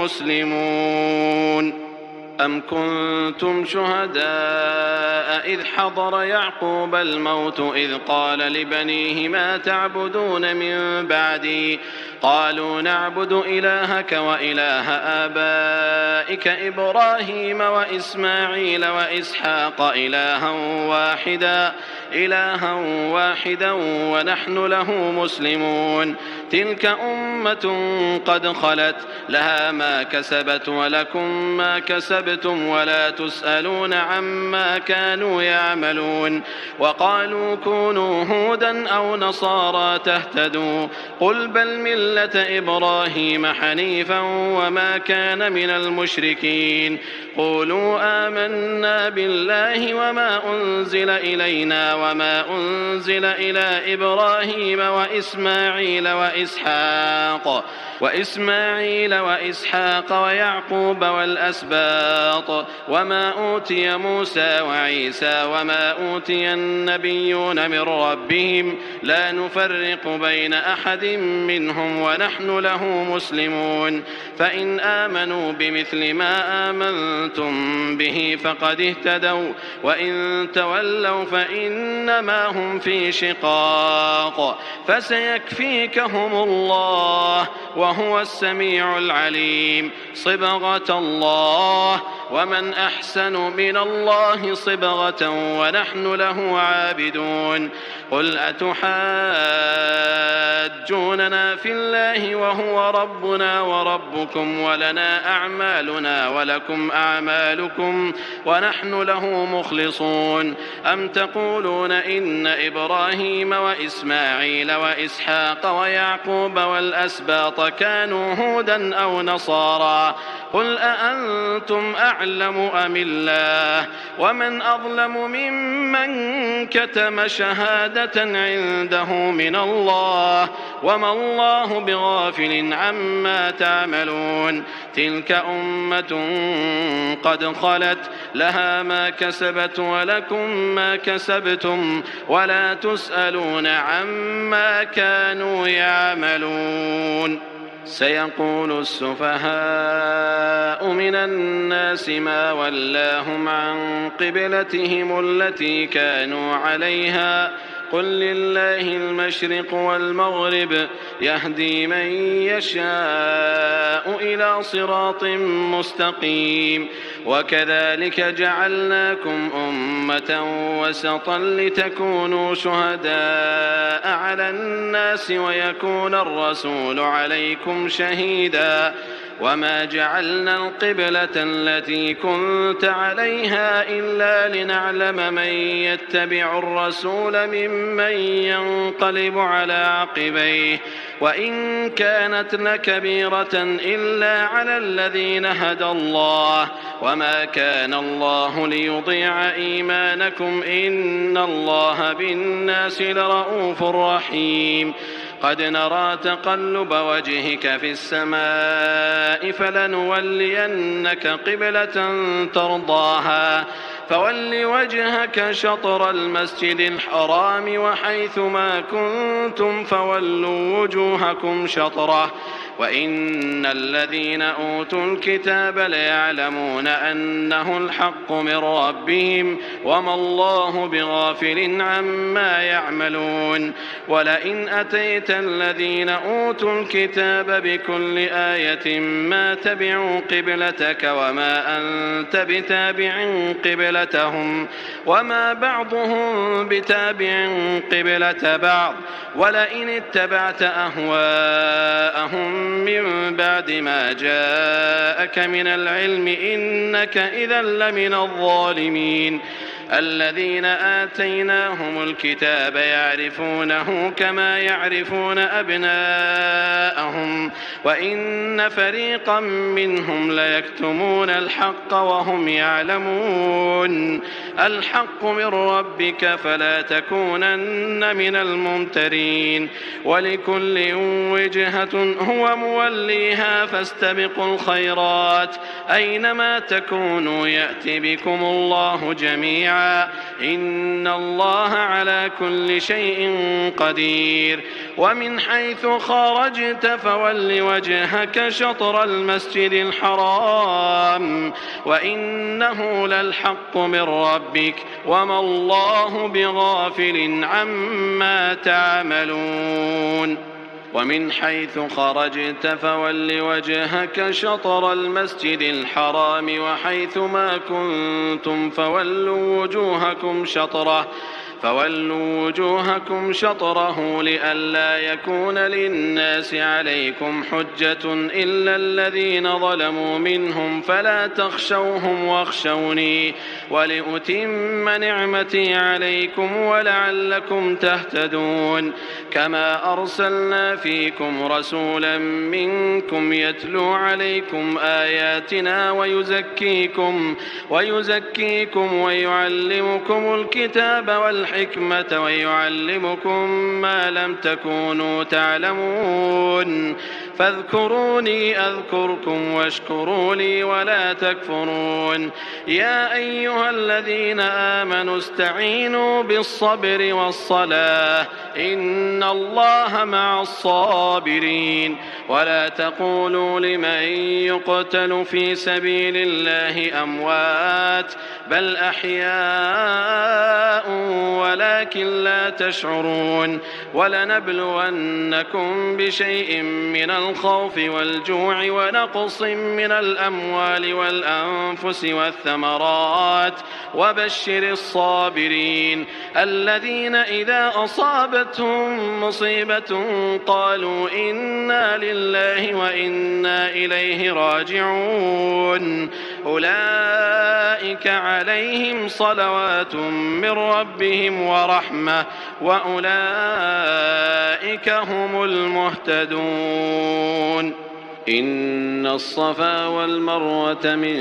مسلمون. أم كنتم شهداء إذ حضر يعقوب الموت إذ قال لبنيه ما تعبدون من بعدي قالوا نعبد إلهك وإله آبائك إبراهيم وإسماعيل وإسحاق إلها واحدا إلها واحدا ونحن له مسلمون تلك أمة قد خلت لها ما كسبت ولكم ما كسبتم ولا تسألون عما كانوا يعملون وقالوا كونوا هودا أو نصارى تهتدوا قل بل ملة إبراهيم حنيفا وما كان من المشركين قولوا آمنا بالله وما أنزل إلينا وما أنزل إلى إبراهيم وإسماعيل وإسحاق وإسماعيل وإسحاق ويعقوب والأسباط وما أوتي موسى وعيسى وما أوتي النبيون من ربهم لا نفرق بين أحد منهم ونحن له مسلمون فإن آمنوا بمثل ما آمنتم به فقد اهتدوا وإن تولوا فإنما هم في شقاق فسيكفيكهم الله وهو السميع العليم صبغة الله ومن أحسن من الله صبغة ونحن له عابدون قل أتحاجوننا في الله وهو ربنا وربكم ولنا أعمالنا ولكم أعمالكم ونحن له مخلصون أم تقولون إن إبراهيم وإسماعيل وإسحاق ويعقوب والأسباط كانوا هودا أو نصارى قل أأنتم أعلم أم الله ومن أظلم ممن كتم شهادة عنده من الله وما الله بغافل عما تعملون تلك أمة قد خلت لها ما كسبت ولكم ما كسبتم ولا تسألون عما كانوا يعملون سيقول السفهاء من الناس ما ولاهم عن قبلتهم التي كانوا عليها قل لله المشرق والمغرب يهدي من يشاء إلى صراط مستقيم وكذلك جعلناكم أمة وسطا لتكونوا شهداء على الناس ويكون الرسول عليكم شهيدا وما جعلنا القبلة التي كنت عليها إلا لنعلم من يتبع الرسول ممن ينقلب على عقبيه وإن كانت لكبيرة إلا على الذين هدى الله وما كان الله ليضيع إيمانكم إن الله بالناس لرؤوف رحيم قد نرى تقلب وجهك في السماء فلنولينك قبلة ترضاها فول وجهك شطر المسجد الحرام وحيث ما كنتم فولوا وجوهكم شطره وإن الذين أوتوا الكتاب ليعلمون أنه الحق من ربهم وما الله بغافل عما يعملون ولئن أتيت الذين أوتوا الكتاب بكل آية ما تبعوا قبلتك وما أنت بتابع قبلتهم وما بعضهم بتابع قبلة بعض ولئن اتبعت أهواءهم من بعد ما جاءك من العلم إنك إذا لمن الظالمين الذين آتيناهم الكتاب يعرفونه كما يعرفون أبناءهم وإن فريقا منهم ليكتمون الحق وهم يعلمون الحق من ربك فلا تكونن من الممترين ولكل وجهة هو موليها فاستبقوا الخيرات أينما تكونوا يأتي بكم الله جميعا إن الله على كل شيء قدير ومن حيث خرجت فول وجهك شطر المسجد الحرام وإنه للحق من ربك وما الله بغافل عما تعملون ومن حيث خرجت فول وجهك شطر المسجد الحرام وحيث ما كنتم فولوا وجوهكم شطره فولوا وجوهكم شطره لئلا يكون للناس عليكم حجة إلا الذين ظلموا منهم فلا تخشوهم واخشوني ولأتم نعمتي عليكم ولعلكم تهتدون كما أرسلنا فيكم رسولا منكم يتلو عليكم آياتنا ويزكيكم ويزكيكم ويعلمكم الكتاب والحكمة الحكمة ويعلمكم ما لم تكونوا تعلمون فاذكروني أذكركم واشكروا لي ولا تكفرون يا أيها الذين آمنوا استعينوا بالصبر والصلاة إن الله مع الصابرين ولا تقولوا لمن يقتل في سبيل الله أموات بل أحياء ولكن لا تشعرون ولنبلونكم بشيء من الخوف والجوع ونقص من الأموال والأنفس والثمرات وبشر الصابرين الذين إذا أصابتهم مصيبة قالوا إنا لله وإنا إليه راجعون أولئك عليهم صلوات من ربهم ورحمة وأولئك هم المهتدون إن الصفا والمروة من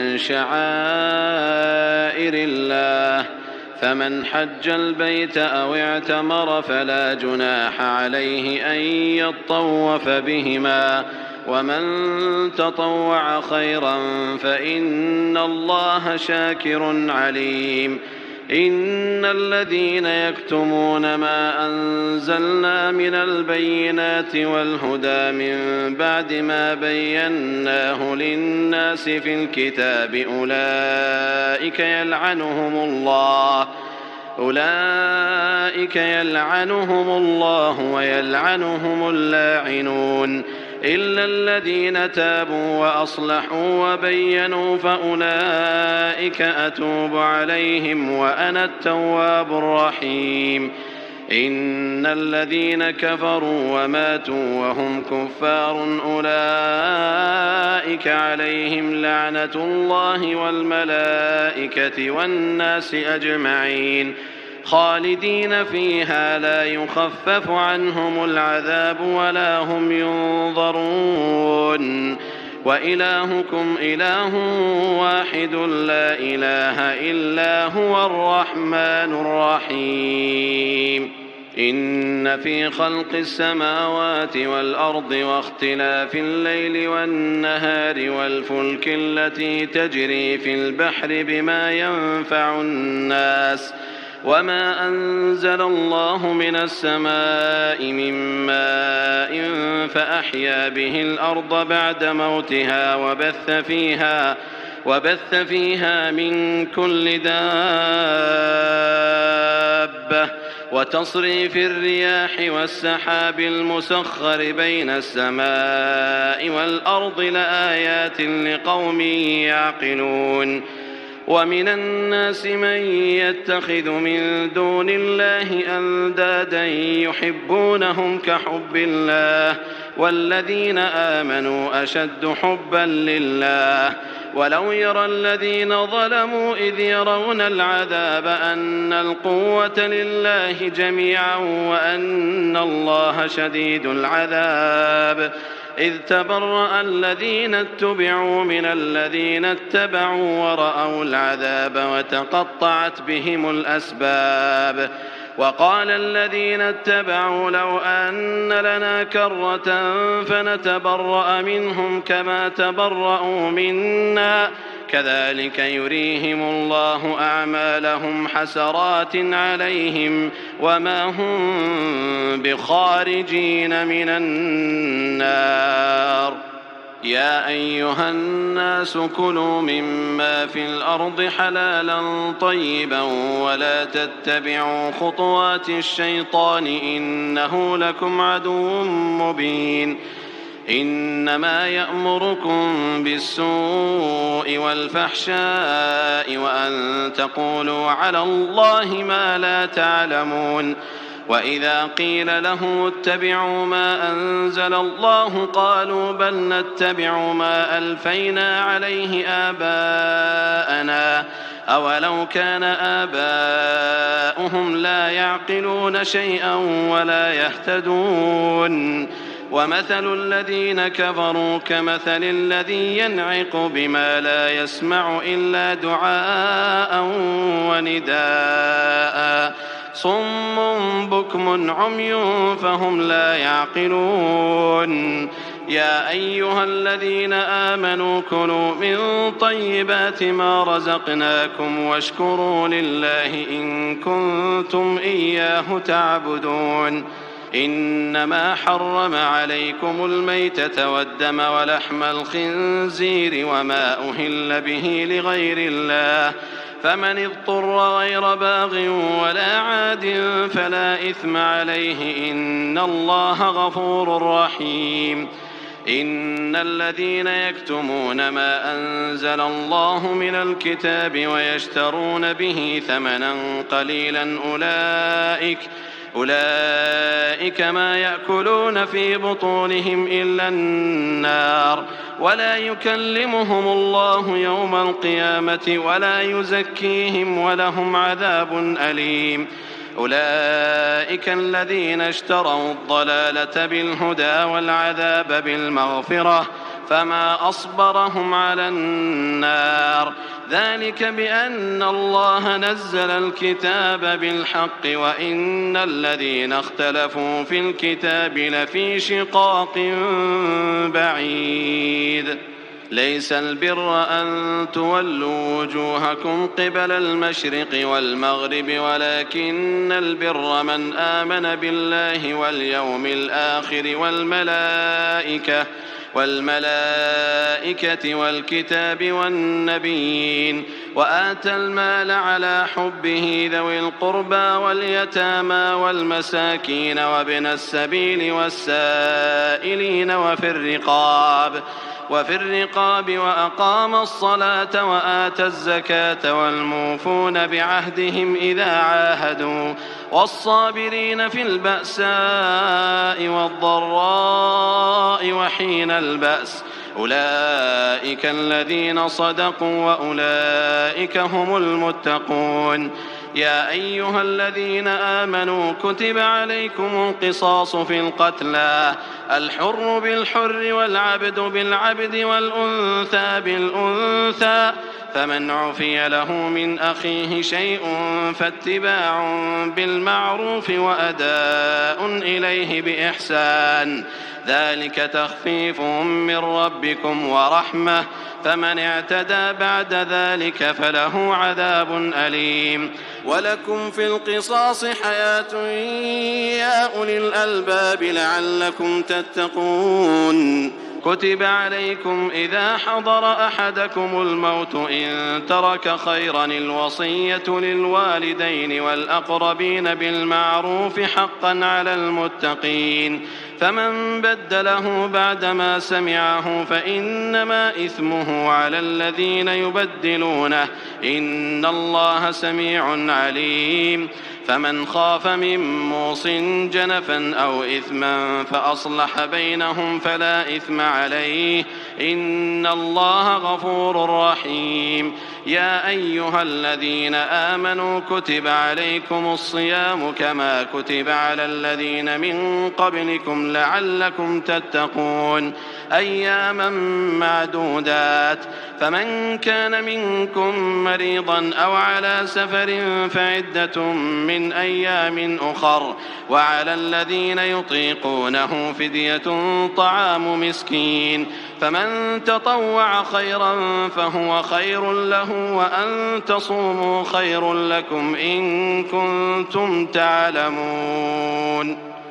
شعائر الله فمن حج البيت أو اعتمر فلا جناح عليه أن يطوف بهما ومن تطوع خيرا فإن الله شاكر عليم إن الذين يكتمون ما أنزلنا من البينات والهدى من بعد ما بيناه للناس في الكتاب أولئك يلعنهم الله أولئك يلعنهم الله ويلعنهم اللاعنون إلا الذين تابوا وأصلحوا وبينوا فأولئك أتوب عليهم وأنا التواب الرحيم إن الذين كفروا وماتوا وهم كفار أولئك عليهم لعنة الله والملائكة والناس أجمعين خالدين فيها لا يخفف عنهم العذاب ولا هم ينظرون وإلهكم إله واحد لا إله إلا هو الرحمن الرحيم إن في خلق السماوات والأرض واختلاف الليل والنهار والفلك التي تجري في البحر بما ينفع الناس وما أنزل الله من السماء من ماء فأحيا به الأرض بعد موتها وبث فيها وبث فيها من كل دابة وتصريف الرياح والسحاب المسخر بين السماء والأرض لآيات لقوم يعقلون ومن الناس من يتخذ من دون الله أندادا يحبونهم كحب الله والذين آمنوا أشد حبا لله ولو يرى الذين ظلموا إذ يرون العذاب أن القوة لله جميعا وأن الله شديد العذاب إذ تبرأ الذين اتبعوا من الذين اتبعوا ورأوا العذاب وتقطعت بهم الأسباب وقال الذين اتبعوا لو أن لنا كرة فنتبرأ منهم كما تبرأوا منا كذلك يريهم الله أعمالهم حسرات عليهم وما هم بخارجين من النار يا أيها الناس كلوا مما في الأرض حلالا طيبا ولا تتبعوا خطوات الشيطان إنه لكم عدو مبين إنما يأمركم بالسوء والفحشاء وأن تقولوا على الله ما لا تعلمون وإذا قيل له اتبعوا ما أنزل الله قالوا بل نتبع ما ألفينا عليه آباءنا أولو كان آباؤهم لا يعقلون شيئا ولا يهتدون ومثل الذين كفروا كمثل الذي ينعق بما لا يسمع إلا دعاء ونداء صم بكم عمي فهم لا يعقلون يا أيها الذين آمنوا كلوا من طيبات ما رزقناكم واشكروا لله إن كنتم إياه تعبدون إنما حرم عليكم الميتة والدم ولحم الخنزير وما أهل به لغير الله فمن اضطر غير باغ ولا عاد فلا إثم عليه إن الله غفور رحيم إن الذين يكتمون ما أنزل الله من الكتاب ويشترون به ثمنا قليلا أولئك أولئك ما يأكلون في بطونهم إلا النار ولا يكلمهم الله يوم القيامة ولا يزكيهم ولهم عذاب أليم أولئك الذين اشتروا الضلالة بالهدى والعذاب بالمغفرة فما أصبرهم على النار ذلك بأن الله نزل الكتاب بالحق وإن الذين اختلفوا في الكتاب لفي شقاق بعيد ليس البر أن تولوا وجوهكم قبل المشرق والمغرب ولكن البر من آمن بالله واليوم الآخر والملائكة والملائكة والكتاب والنبيين وآتى المال على حبه ذوي القربى واليتامى والمساكين وابن السبيل والسائلين وفي الرقاب وفي الرقاب وأقام الصلاة وآتى الزكاة والموفون بعهدهم إذا عاهدوا والصابرين في البأساء والضراء وحين البأس أولئك الذين صدقوا وأولئك هم المتقون يا أيها الذين آمنوا كتب عليكم القصاص في القتلى الحر بالحر والعبد بالعبد والأنثى بالأنثى فمن عفي له من أخيه شيء فاتباع بالمعروف وأداء إليه بإحسان ذلك تخفيف من ربكم ورحمة فمن اعتدى بعد ذلك فله عذاب أليم ولكم في القصاص حياة يا أولي الألباب لعلكم تتقون كتب عليكم إذا حضر أحدكم الموت إن ترك خيرا الوصية للوالدين والأقربين بالمعروف حقا على المتقين فمن بدله بعدما سمعه فإنما إثمه على الذين يبدلونه إن الله سميع عليم فمن خاف من موص جنفا أو إثما فأصلح بينهم فلا إثم عليه إن الله غفور رحيم يا أيها الذين آمنوا كتب عليكم الصيام كما كتب على الذين من قبلكم لعلكم تتقون أياما معدودات فمن كان منكم مريضا أو على سفر فعدة من أيام أخر وعلى الذين يطيقونه فدية طعام مسكين فمن تطوع خيرا فهو خير له وأن تصوموا خير لكم إن كنتم تعلمون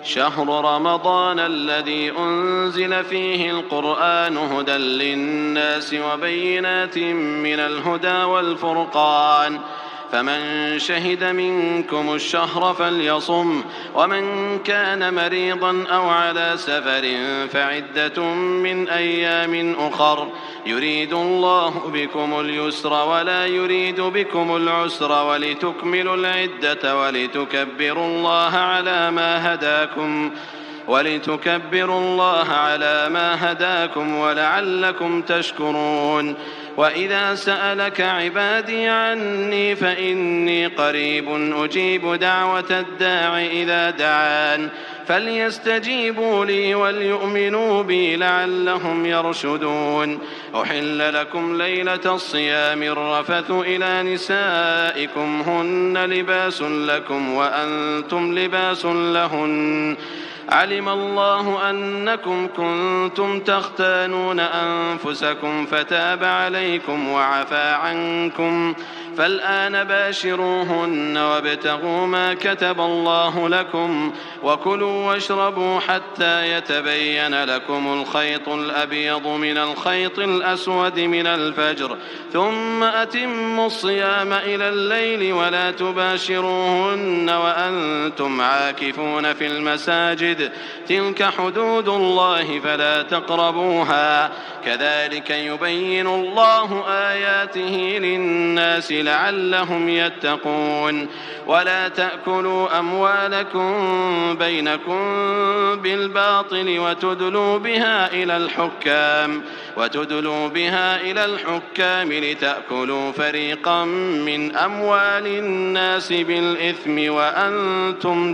شهر رمضان الذي أنزل فيه القرآن هدى للناس وبينات من الهدى والفرقان فمن شهد منكم الشهر فليصم ومن كان مريضا أو على سفر فعدة من أيام أخر يريد الله بكم اليسر ولا يريد بكم العسر ولتكملوا العدة ولتكبروا الله على ما هداكم ولتكبروا الله على ما هداكم ولعلكم تشكرون وإذا سألك عبادي عني فإني قريب أجيب دعوة الداع إذا دعان فليستجيبوا لي وليؤمنوا بي لعلهم يرشدون أحل لكم ليلة الصيام الرفث إلى نسائكم هن لباس لكم وأنتم لباس لهن علم الله أنكم كنتم تختانون أنفسكم فتاب عليكم وعفى عنكم فالآن باشروهن وابتغوا ما كتب الله لكم وكلوا واشربوا حتى يتبين لكم الخيط الأبيض من الخيط الأسود من الفجر ثم أتموا الصيام إلى الليل ولا تباشروهن وأنتم عاكفون في المساجد تلك حدود الله فلا تقربوها كذلك يبين الله آياته للناس لعلهم يتقون ولا تأكلوا أموالكم بينكم بالباطل وتدلوا بها إلى الحكام وتدلوا بها إلى الحكام لتأكلوا فريقا من أموال الناس بالإثم وأنتم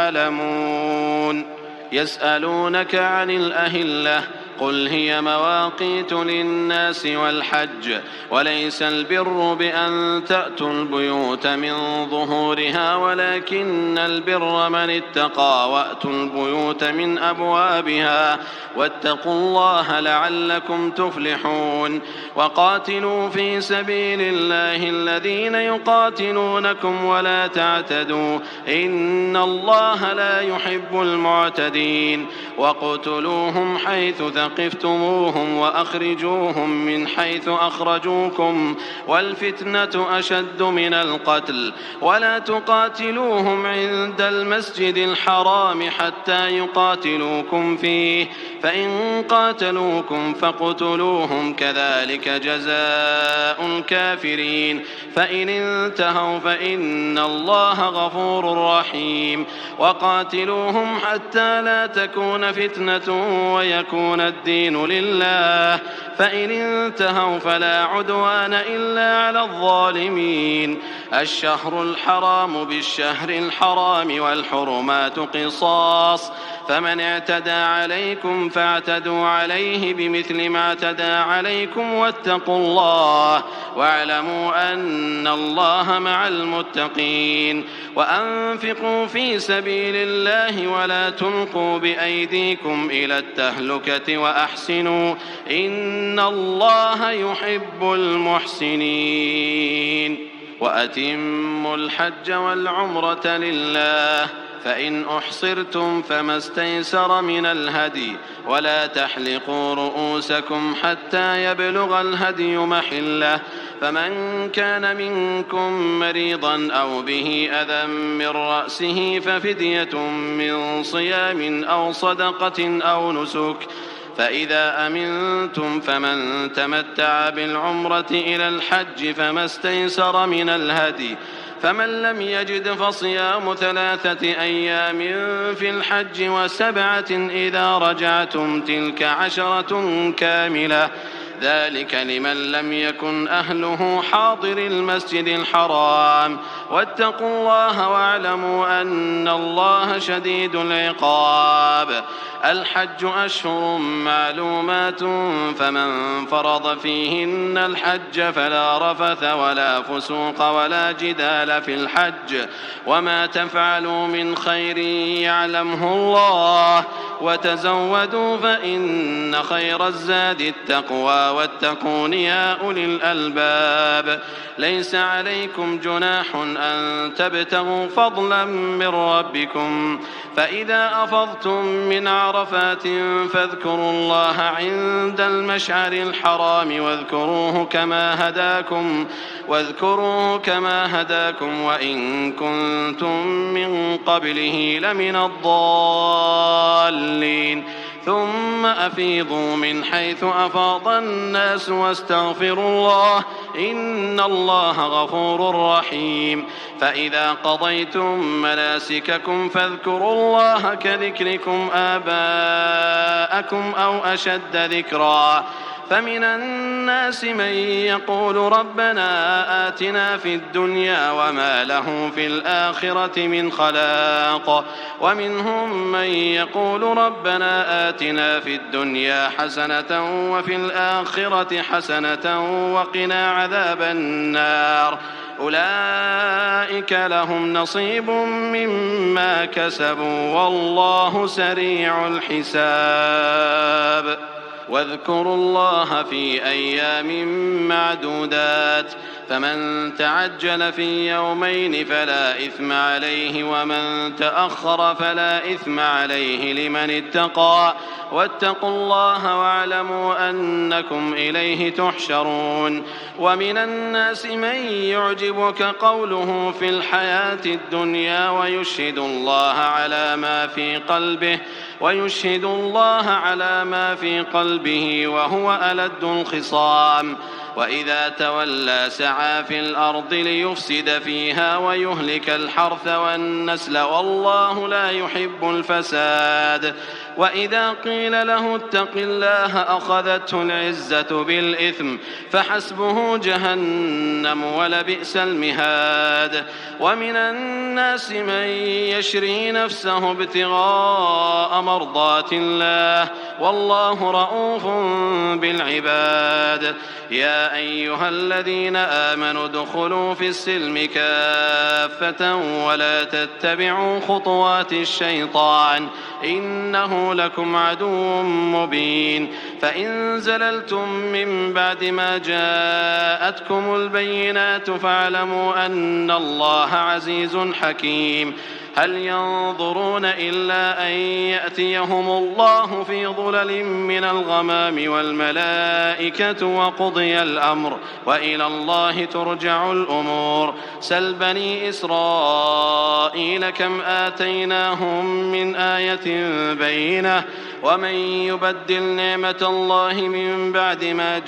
تعلمون يسألونك عن الأهلة قل هي مواقيت للناس والحج وليس البر بأن تأتوا البيوت من ظهورها ولكن البر من اتقى وأتوا البيوت من أبوابها واتقوا الله لعلكم تفلحون وقاتلوا في سبيل الله الذين يقاتلونكم ولا تعتدوا إن الله لا يحب المعتدين وقتلوهم حيث ثقفتموهم وأخرجوهم من حيث أخرجوكم والفتنة أشد من القتل ولا تقاتلوهم عند المسجد الحرام حتى يقاتلوكم فيه فإن قاتلوكم فاقتلوهم كذلك جزاء الكافرين فإن انتهوا فإن الله غفور رحيم وقاتلوهم حتى لا تكون فتنة ويكون الدين لله فإن انتهوا فلا عدوان إلا على الظالمين الشهر الحرام بالشهر الحرام والحرمات قصاص فمن اعتدى عليكم فاعتدوا عليه بمثل ما اعتدى عليكم واتقوا الله واعلموا أن الله مع المتقين وأنفقوا في سبيل الله ولا تلقوا بأيديكم إلى التهلكة وأحسنوا إن الله يحب المحسنين وأتموا الحج والعمرة لله فإن أحصرتم فما استيسر من الهدي ولا تحلقوا رؤوسكم حتى يبلغ الهدي محله فمن كان منكم مريضا أو به أذى من رأسه ففدية من صيام أو صدقة أو نسك فإذا أمنتم فمن تمتع بالعمرة إلى الحج فما استيسر من الهدي فمن لم يجد فصيام ثلاثة أيام في الحج وسبعة إذا رجعتم تلك عشرة كاملة ذلك لمن لم يكن أهله حاضر المسجد الحرام واتقوا الله واعلموا أن الله شديد العقاب الحج أشهر معلومات فمن فرض فيهن الحج فلا رفث ولا فسوق ولا جدال في الحج وما تفعلوا من خير يعلمه الله وتزودوا فإن خير الزاد التقوى التقوى واتقون يا أولي الألباب. ليس عليكم جناح أن تبتغوا فضلا من ربكم، فإذا أفضتم من عرفات فاذكروا الله عند المشعر الحرام واذكروه كما هداكم واذكروه كما هداكم وإن كنتم من قبله لمن الضالين. ثم أفيضوا من حيث أفاض الناس واستغفروا الله إن الله غفور رحيم. فإذا قضيتم مناسككم فاذكروا الله كذكركم آباءكم أو أشد ذكرا. فمن الناس من يقول ربنا آتنا في الدنيا وما له في الآخرة من خلاق، ومنهم من يقول ربنا آتنا في الدنيا حسنة وفي الآخرة حسنة وقنا عذاب النار. أولئك لهم نصيب مما كسبوا والله سريع الحساب. واذكروا الله في أيام معدودات، فمن تعجل في يومين فلا إثم عليه ومن تأخر فلا إثم عليه لمن اتقى. واتقوا الله واعلموا أنكم إليه تحشرون. ومن الناس من يعجبك قوله في الحياة الدنيا ويشهد الله على ما في قلبه ويشهد الله على ما في قلبه وهو ألد الخصام. وإذا تولى سعى في الأرض ليفسد فيها ويهلك الحرث والنسل والله لا يحب الفساد. وإذا قيل له اتق الله أخذته العزة بالإثم فحسبه جهنم ولبئس المهاد. ومن الناس من يشري نفسه ابتغاء مرضات الله والله رؤوف بالعباد. يا أيها الذين آمنوا ادخلوا في السلم كافة ولا تتبعوا خطوات الشيطان إنه لكم عدو مبين. فإن زللتم من بعد ما جاءتكم البينات فاعلموا أن الله عزيز حكيم. هل ينظرون إلا أن يأتيهم الله في ظلل من الغمام والملائكة وقضي الأمر وإلى الله ترجع الأمور. سل بني إسرائيل كم آتيناهم من آية بينة ومن يبدل نعمة الله من بعد ما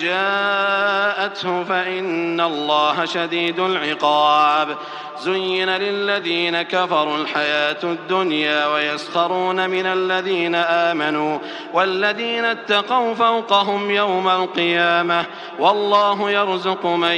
جاءته فإن الله شديد العقاب. زين للذين كفروا الحياة الدنيا ويسخرون من الذين آمنوا والذين اتقوا فوقهم يوم القيامة والله يرزق من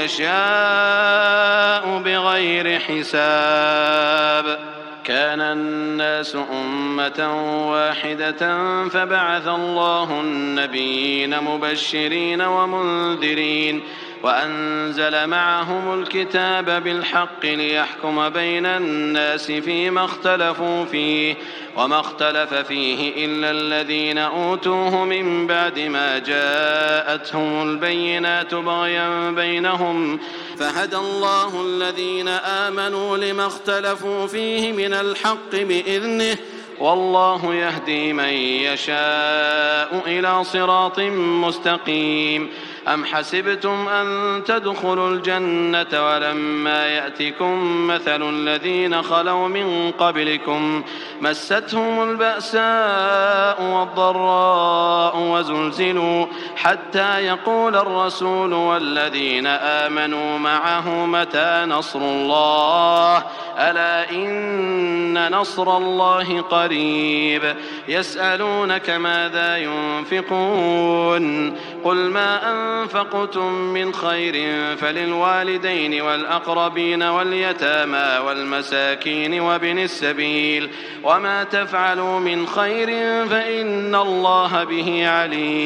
يشاء بغير حساب. كان الناس أمة واحدة فبعث الله النبيين مبشرين ومنذرين وأنزل معهم الكتاب بالحق ليحكم بين الناس فيما اختلفوا فيه وما اختلف فيه إلا الذين أوتوه من بعد ما جاءتهم البينات بغيا بينهم فهدى الله الذين آمنوا لما اختلفوا فيه من الحق بإذنه والله يهدي من يشاء إلى صراط مستقيم. أم حسبتم أن تدخلوا الجنة ولما يأتكم مثل الذين خلوا من قبلكم مستهم البأساء والضراء وزلزلوا حتى يقول الرسول والذين آمنوا معه متى نصر الله ألا إن نصر الله قريب. يسألونك ماذا ينفقون قل ما أنفقتم من خير فللوالدين والأقربين واليتامى والمساكين وابن السبيل وما تفعلوا من خير فإن الله به عليم.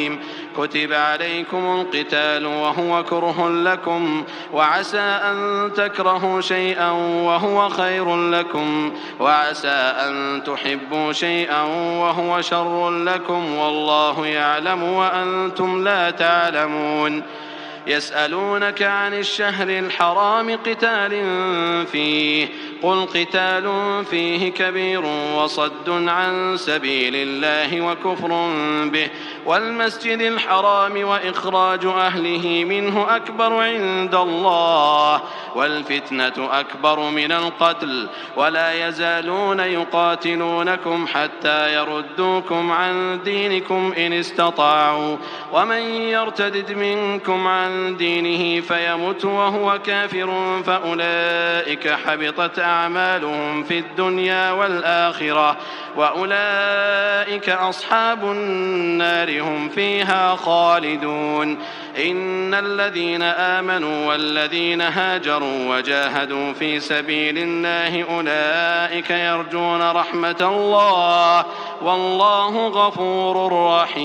كتب عليكم القتال وهو كره لكم وعسى أن تكرهوا شيئا وهو خير لكم وعسى أن تحبوا شيئا وهو شر لكم والله يعلم وأنتم لا تعلمون. يسألونك عن الشهر الحرام قتال فيه قل قتال فيه كبير وصد عن سبيل الله وكفر به والمسجد الحرام وإخراج أهله منه أكبر عند الله والفتنة أكبر من القتل ولا يزالون يقاتلونكم حتى يردوكم عن دينكم إن استطاعوا ومن يرتد منكم عن دينه فيمت وهو كافر فأولئك حبطت أعمالهم في الدنيا والآخرة وأولئك أصحاب النار هم فيها خالدون. إن الذين آمنوا والذين هاجروا وجاهدوا في سبيل الله أولئك يرجون رحمة الله والله غفور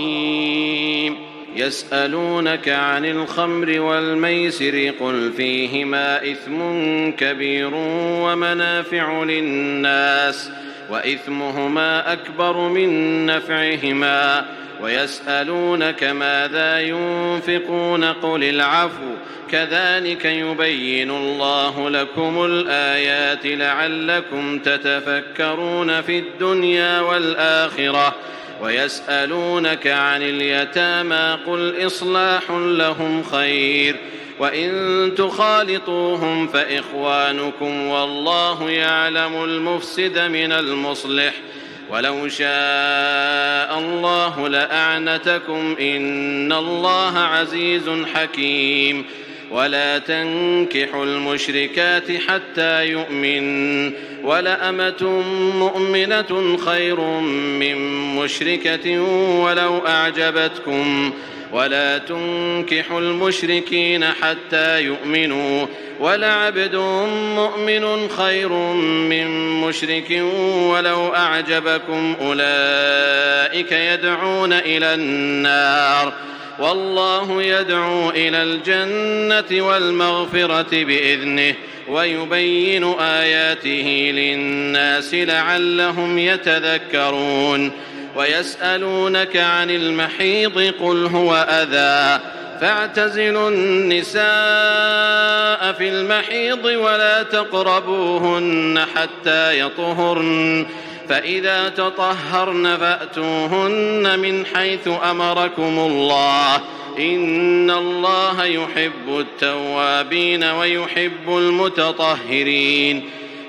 رحيم. يسألونك عن الخمر والميسر قل فيهما إثم كبير ومنافع للناس وإثمهما أكبر من نفعهما ويسألونك ماذا ينفقون قل العفو كذلك يبين الله لكم الآيات لعلكم تتفكرون في الدنيا والآخرة. ويسألونك عن اليتامى قل إصلاح لهم خير وإن تخالطوهم فإخوانكم والله يعلم المفسد من المصلح ولو شاء الله لأعنتكم إن الله عزيز حكيم. ولا تنكحوا المشركات حتى يؤمن ولأمة مؤمنة خير من مشركة ولو أعجبتكم ولا تنكحوا المشركين حتى يؤمنوا ولعبد مؤمن خير من مشرك ولو أعجبكم أولئك يدعون إلى النار والله يدعو إلى الجنة والمغفرة بإذنه ويبين آياته للناس لعلهم يتذكرون. ويسألونك عن المحيض قل هو أذى فاعتزلوا النساء في المحيض ولا تقربوهن حتى يطهرن فإذا تطهرن فأتوهن من حيث أمركم الله إن الله يحب التوابين ويحب المتطهرين.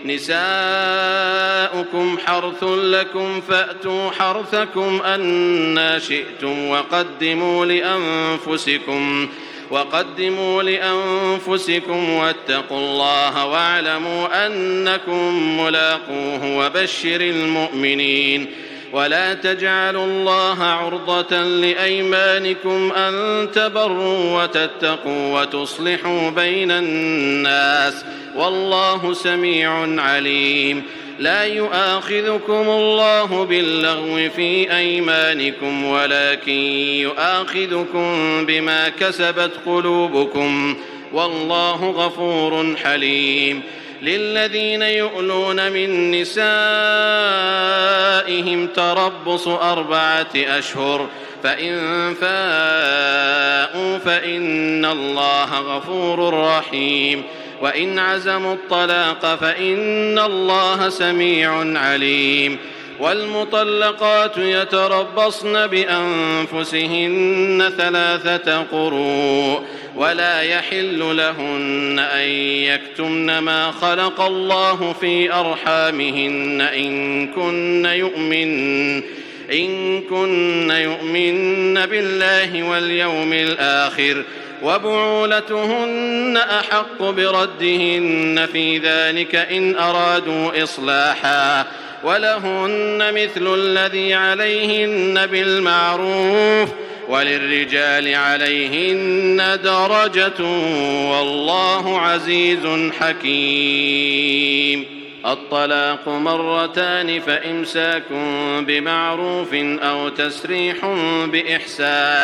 نساؤكم حرث لكم فأتوا حرثكم أنى شئتم وقدموا لأنفسكم وقدموا لأنفسكم واتقوا الله واعلموا أنكم ملاقوه وبشر المؤمنين. ولا تجعلوا الله عرضة لأيمانكم أن تبروا وتتقوا وتصلحوا بين الناس والله سميع عليم. لا يؤاخذكم الله باللغو في أيمانكم ولكن يؤاخذكم بما كسبت قلوبكم والله غفور حليم. للذين يؤلون من نسائهم تربص أربعة أشهر فإن فاءوا فإن الله غفور رحيم. وإن عزموا الطلاق فإن الله سميع عليم. والمطلقات يتربصن بأنفسهن ثلاثة قروء ولا يحل لهن أن يكتمن ما خلق الله في أرحامهن إن كن يؤمن إن كن يؤمن بالله واليوم الآخر وبعولتهن أحق بردهن في ذلك إن أرادوا إصلاحا ولهن مثل الذي عليهن بالمعروف وللرجال عليهن درجة والله عزيز حكيم. الطلاق مرتان فإمساك بمعروف أو تسريح بإحسان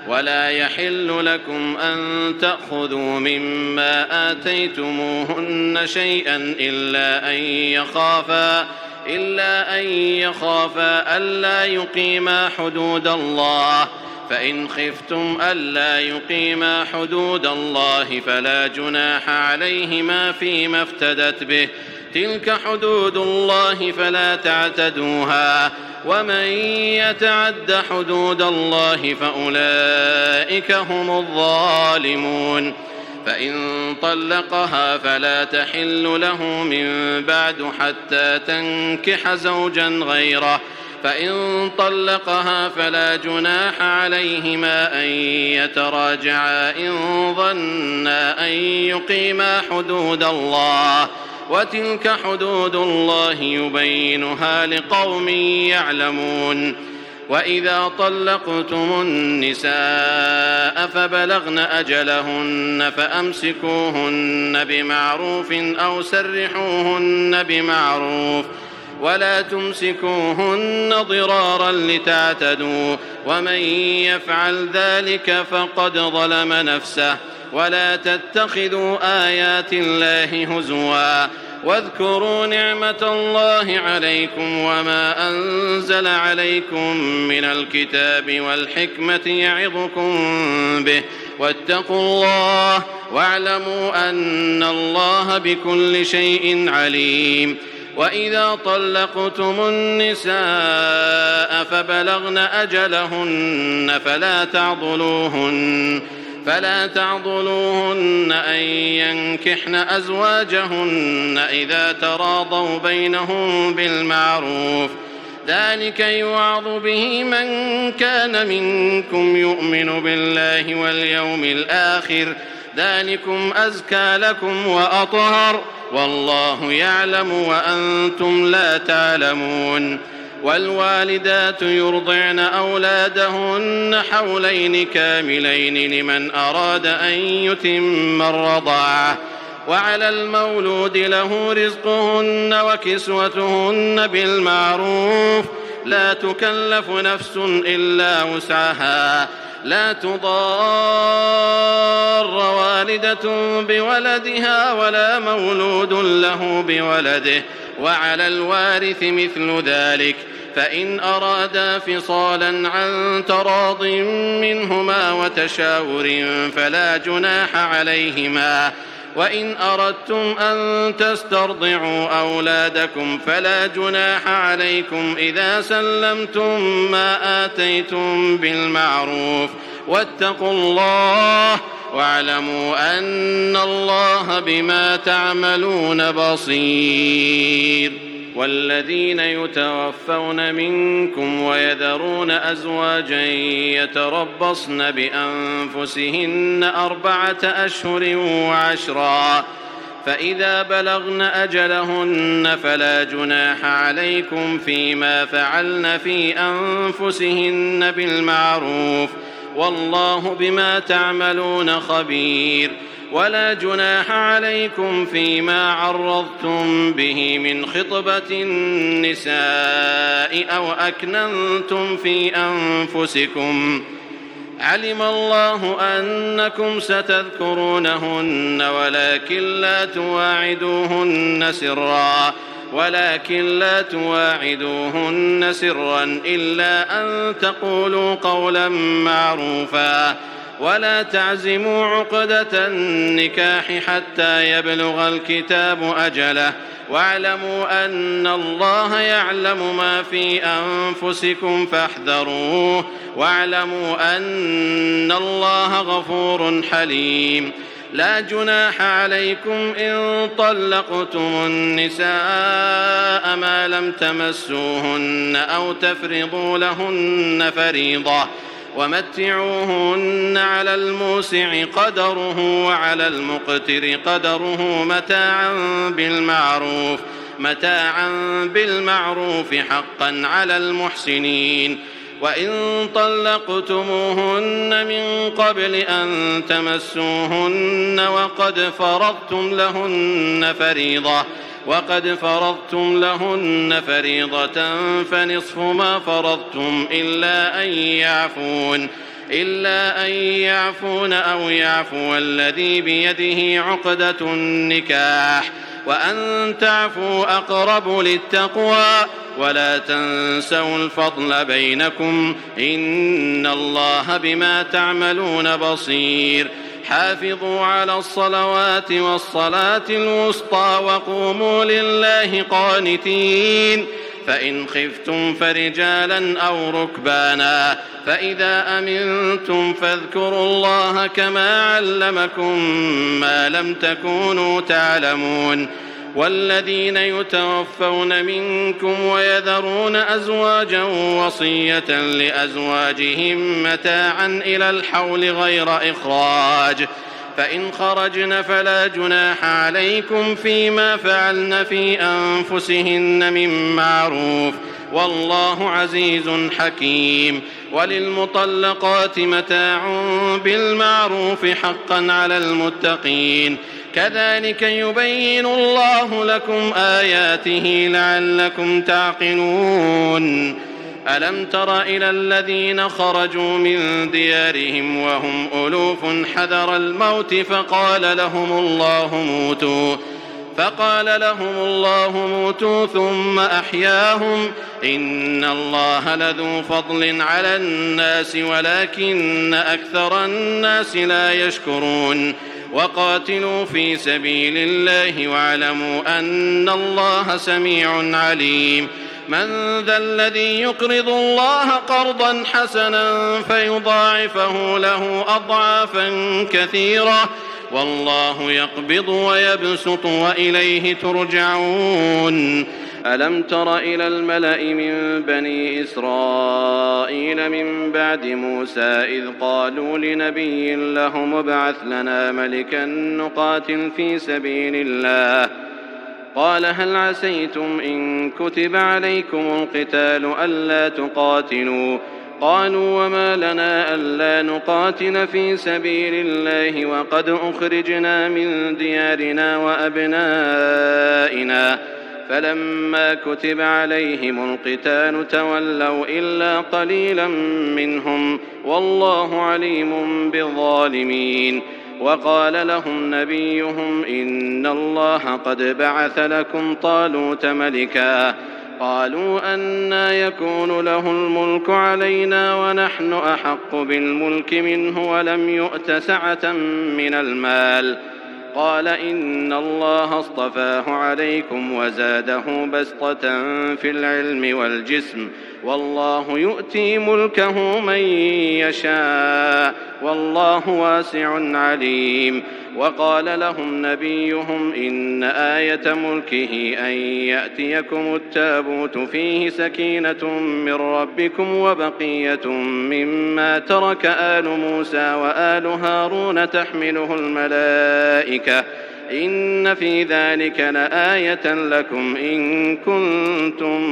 ولا يحل لكم أن تأخذوا مما آتيتموهن شيئا إلا أن يخافا إلا أن يخافا ألا يقيما حدود الله، فإن خفتم ألا يقيما حدود الله فلا جناح عليهما فيما افتدت به، تلك حدود الله فلا تعتدوها، ومن يتعد حدود الله فأولئك هم الظالمون. فإن طلقها فلا تحل له من بعد حتى تنكح زوجا غيره، فإن طلقها فلا جناح عليهما أن يتراجعا إن ظنا أن يقيما حدود الله، وتلك حدود الله يبينها لقوم يعلمون. وإذا طلقتم النساء فبلغن أجلهن فأمسكوهن بمعروف أو سرحوهن بمعروف، ولا تمسكوهن ضرارا لتعتدوا، ومن يفعل ذلك فقد ظلم نفسه. ولا تتخذوا آيات الله هزوا، واذكروا نعمة الله عليكم وما أنزل عليكم من الكتاب والحكمة يعظكم به، واتقوا الله واعلموا أن الله بكل شيء عليم. وإذا طلقتم النساء فبلغن أجلهن فلا تعضلوهن فلا تعضلوهن أن ينكحن أزواجهن إذا تراضوا بينهم بالمعروف، ذلك يوعظ به من كان منكم يؤمن بالله واليوم الآخر، ذلكم أزكى لكم وأطهر، والله يعلم وأنتم لا تعلمون. والوالدات يرضعن أولادهن حولين كاملين لمن أراد أن يتم الرضاعة، وعلى المولود له رزقهن وكسوتهن بالمعروف، لا تكلف نفس إلا وسعها، لا تضار والدة بولدها ولا مولود له بولده، وعلى الوارث مثل ذلك، فإن أرادا فصالا عن تراض منهما وتشاور فلا جناح عليهما. وإن أردتم أن تسترضعوا أولادكم فلا جناح عليكم إذا سلمتم ما آتيتم بالمعروف، واتقوا الله واعلموا أن الله بما تعملون بصير. والذين يتوفون منكم ويذرون أزواجا يتربصن بأنفسهن أربعة أشهر وعشرا، فإذا بلغن أجلهن فلا جناح عليكم فيما فعلن في أنفسهن بالمعروف، والله بما تعملون خبير. ولا جناح عليكم فيما عرضتم به من خطبة النساء أو أكننتم في أنفسكم، علم الله أنكم ستذكرونهن ولكن لا تواعدوهن سرا ولكن لا تواعدوهن سرا إلا أن تقولوا قولا معروفا، ولا تعزموا عقدة النكاح حتى يبلغ الكتاب أجله، واعلموا أن الله يعلم ما في أنفسكم فاحذروه، واعلموا أن الله غفور حليم. لا جناح عليكم إن طلقتم النساء ما لم تمسوهن أو تفرضوا لهن فريضة، ومتعوهن على الموسع قدره وعلى المقتر قدره متاعا بالمعروف متاعا بالمعروف حقا على المحسنين. وإن طلقتموهن من قبل أن تمسوهن وقد فرضتم لهن فريضة وقد فرضتم لهن فريضة فنصف ما فرضتم إلا أن يعفون إلا أن يعفون أو يعفو الذي بيده عقدة النكاح، وأن تعفوا أقرب للتقوى، ولا تنسوا الفضل بينكم، إن الله بما تعملون بصير. حافظوا على الصلوات والصلاة الوسطى وقوموا لله قانتين. فإن خفتم فرجالا أو ركبانا، فإذا أمنتم فاذكروا الله كما علمكم ما لم تكونوا تعلمون. والذين يتوفون منكم ويذرون أزواجا وصية لأزواجهم متاعا إلى الحول غير إخراج، فإن خرجن فلا جناح عليكم فيما فعلن في أنفسهن من معروف، والله عزيز حكيم. وللمطلقات متاع بالمعروف حقا على المتقين، كذلك يبين الله لكم آياته لعلكم تعقلون. ألم تر إلى الذين خرجوا من ديارهم وهم ألوف حذر الموت فقال لهم الله موتوا فقال لهم الله موتوا ثم أحياهم، إن الله لذو فضل على الناس ولكن أكثر الناس لا يشكرون. وقاتلوا في سبيل الله واعلموا أن الله سميع عليم. من ذا الذي يقرض الله قرضا حسنا فيضاعفه له أضعافا كثيرة، والله يقبض ويبسط وإليه ترجعون. ألم تر إلى الملأ من بني إسرائيل من بعد موسى إذ قالوا لنبي له ابعث لنا ملكا نقاتل في سبيل الله، قال هل عسيتم إن كتب عليكم القتال ألا تقاتلوا؟ قالوا وما لنا ألا نقاتل في سبيل الله وقد أخرجنا من ديارنا وأبنائنا، فلما كتب عليهم القتال تولوا إلا قليلا منهم، والله عليم بالظالمين. وقال لهم نبيهم إن الله قد بعث لكم طالوت ملكا، قالوا أنى يكون له الملك علينا ونحن أحق بالملك منه ولم يؤت سعة من المال، قال إن الله اصطفاه عليكم وزاده بسطة في العلم والجسم، والله يؤتي ملكه من يشاء، والله واسع عليم. وقال لهم نبيهم إن آية ملكه أن يأتيكم التابوت فيه سكينة من ربكم وبقية مما ترك آل موسى وآل هارون تحمله الملائكة، إن في ذلك لآية لكم إن كنتم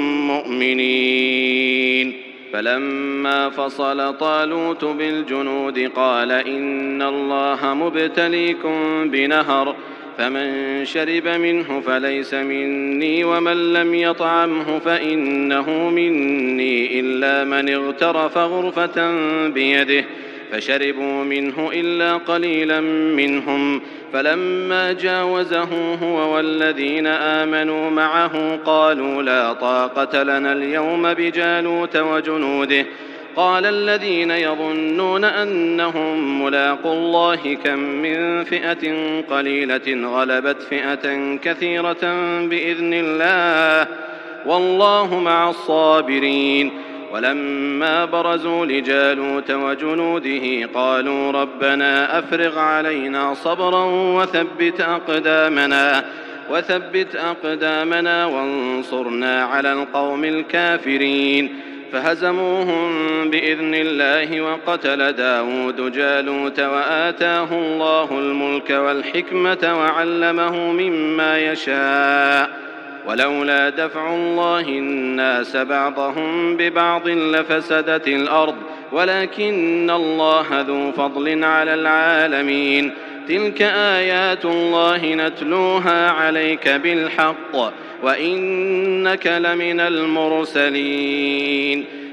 مؤمنين. فلما فصل طالوت بالجنود قال إن الله مبتليكم بنهر، فمن شرب منه فليس مني ومن لم يطعمه فإنه مني إلا من اغترف غرفة بيده، فشربوا منه إلا قليلا منهم. فلما جاوزه هو والذين آمنوا معه قالوا لا طاقة لنا اليوم بجالوت وجنوده، قال الذين يظنون أنهم ملاقو الله كم من فئة قليلة غلبت فئة كثيرة بإذن الله، والله مع الصابرين. ولما برزوا لجالوت وجنوده قالوا ربنا أفرغ علينا صبرا وثبت أقدامنا وثبت أقدامنا وانصرنا على القوم الكافرين، فهزموهم بإذن الله. وقتل داود جالوت وآتاه الله الملك والحكمة وعلمه مما يشاء، ولولا دفع الله الناس بعضهم ببعض لفسدت الأرض، ولكن الله ذو فضل على العالمين. تلك آيات الله نتلوها عليك بالحق وإنك لمن المرسلين.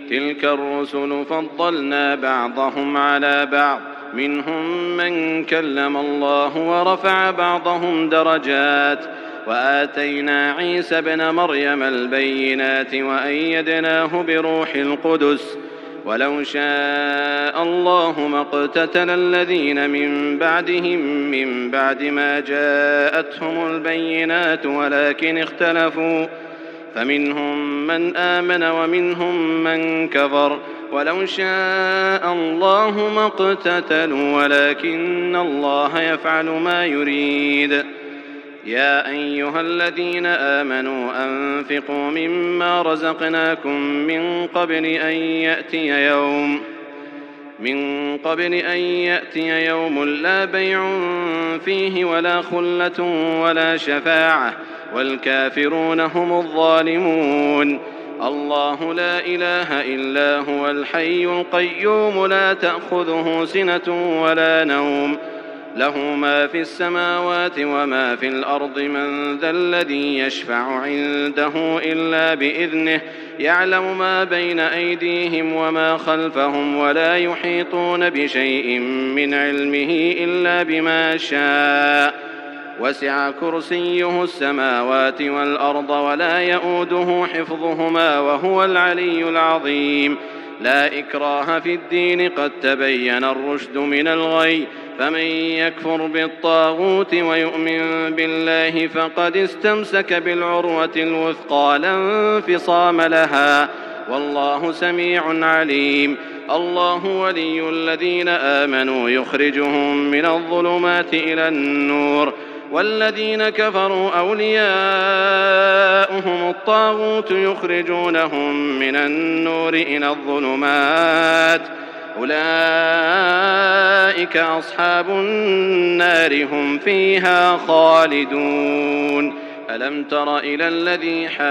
تلك الرسل فضلنا بعضهم على بعض منهم من كلم الله ورفع بعضهم درجات وآتينا عيسى ابن مريم البينات وأيدناه بروح القدس ولو شاء الله ما اقتتل الذين من بعدهم من بعد ما جاءتهم البينات ولكن اختلفوا فمنهم من آمن ومنهم من كفر ولو شاء الله ما اقتتلوا ولكن الله يفعل ما يريد. يا أيها الذين آمنوا أنفقوا مما رزقناكم من قبل أن يأتي يوم من قبل أن يأتي يوم لا بيع فيه ولا خلة ولا شفاعة والكافرون هم الظالمون. الله لا إله إلا هو الحي القيوم لا تأخذه سنة ولا نوم له ما في السماوات وما في الأرض من ذا الذي يشفع عنده إلا بإذنه يعلم ما بين أيديهم وما خلفهم ولا يحيطون بشيء من علمه إلا بما شاء وسع كرسيه السماوات والأرض ولا يؤوده حفظهما وهو العلي العظيم. لا إكراه في الدين قد تبين الرشد من الغي فمن يكفر بالطاغوت ويؤمن بالله فقد استمسك بالعروة الوثقى لا انفصام لها والله سميع عليم. الله ولي الذين آمنوا يخرجهم من الظلمات إلى النور والذين كفروا أولياؤهم الطاغوت يخرجونهم من النور إلى الظلمات أولئك أصحاب النار هم فيها خالدون. ألم تر إلى الذي حاج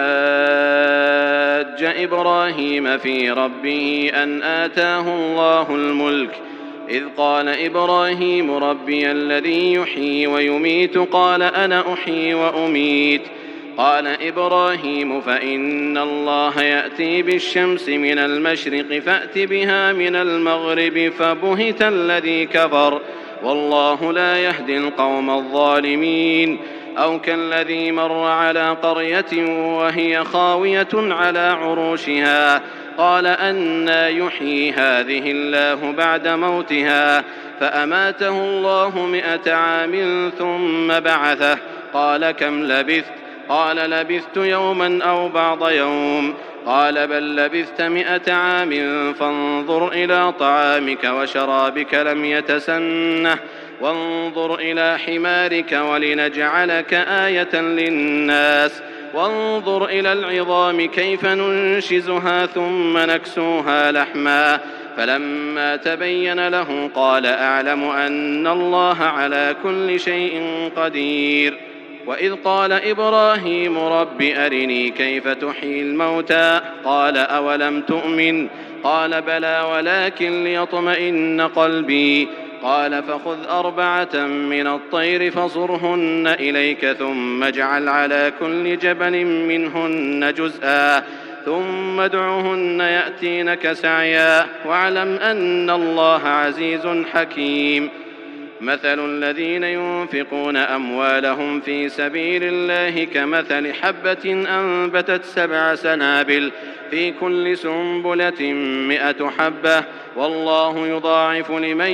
إبراهيم في ربه أن آتاه الله الملك إذ قال إبراهيم ربي الذي يحيي ويميت قال أنا أحيي وأميت قال إبراهيم فإن الله يأتي بالشمس من المشرق فأت بها من المغرب فبهت الذي كفر والله لا يهدي القوم الظالمين. أو كالذي مر على قرية وهي خاوية على عروشها قال أنى يحيي هذه الله بعد موتها فأماته الله مئة عام ثم بعثه قال كم لبثت قال لبثت يوما أو بعض يوم قال بل لبثت مئة عام فانظر إلى طعامك وشرابك لم يتسنه وانظر إلى حمارك ولنجعلك آية للناس وانظر إلى العظام كيف ننشزها ثم نكسوها لحما فلما تبين له قال أعلم أن الله على كل شيء قدير. وإذ قال إبراهيم رب أرني كيف تحيي الموتى قال أولم تؤمن قال بلى ولكن ليطمئن قلبي قال فخذ أربعة من الطير فصرهن إليك ثم اجعل على كل جبل منهن جزءا ثم ادعهن يأتينك سعيا واعلم أن الله عزيز حكيم. مثل الذين ينفقون أموالهم في سبيل الله كمثل حبة أنبتت سبع سنابل في كل سنبلة مئة حبة والله يضاعف لمن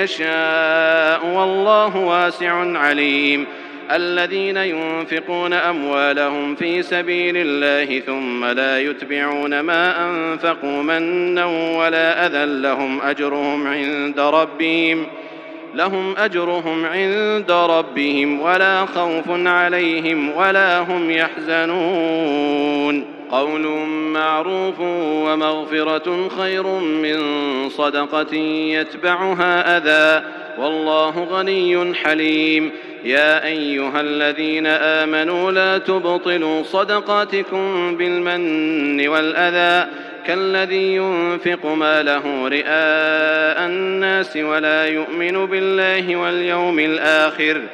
يشاء والله واسع عليم. الذين ينفقون أموالهم في سبيل الله ثم لا يتبعون ما أنفقوا منا ولا أذى لهم أجرهم عند ربهم لهم أجرهم عند ربهم ولا خوف عليهم ولا هم يحزنون. قول معروف ومغفرة خير من صدقة يتبعها أذى والله غني حليم. يا أيها الذين آمنوا لا تبطلوا صدقاتكم بالمن والأذى كالذي ينفق ماله رئاء الناس ولا يؤمن بالله واليوم الآخر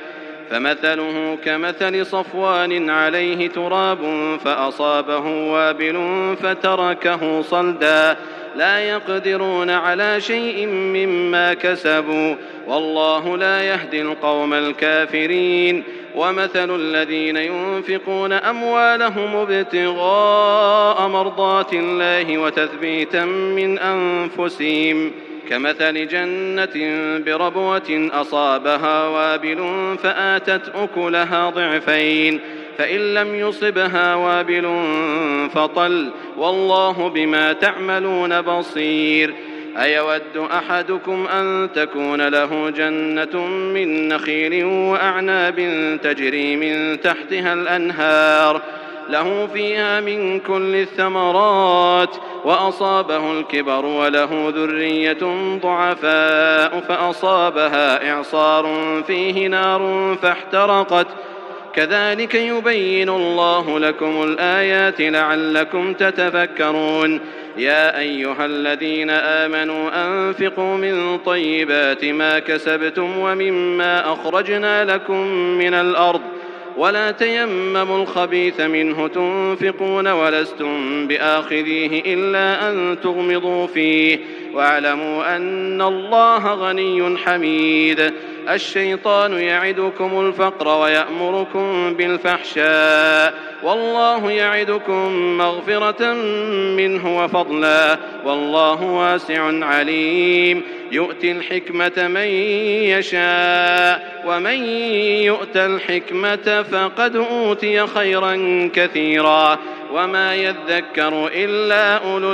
فمثله كمثل صفوان عليه تراب فأصابه وابل فتركه صلدا لا يقدرون على شيء مما كسبوا والله لا يهدي القوم الكافرين. ومثل الذين ينفقون أموالهم ابتغاء مرضات الله وتثبيتا من أنفسهم كمثل جنة بربوة أصابها وابل فآتت أكلها ضعفين فإن لم يصبها وابل فطل والله بما تعملون بصير. أيود أحدكم أن تكون له جنة من نخيل وأعناب تجري من تحتها الأنهار له فيها من كل الثمرات وأصابه الكبر وله ذرية ضعفاء فأصابها إعصار فيه نار فاحترقت كذلك يبين الله لكم الآيات لعلكم تتفكرون. يا أيها الذين آمنوا أنفقوا من طيبات ما كسبتم ومما أخرجنا لكم من الأرض ولا تيمموا الخبيث منه تنفقون ولستم بآخذيه إلا أن تغمضوا فيه واعلموا أن الله غني حميد. الشيطان يعدكم الفقر ويأمركم بالفحشاء والله يعدكم مغفرة منه وفضلا والله واسع عليم. يؤتي الحكمة من يشاء ومن يؤت الحكمة فقد أوتي خيرا كثيرا وما يذكر إلا أولو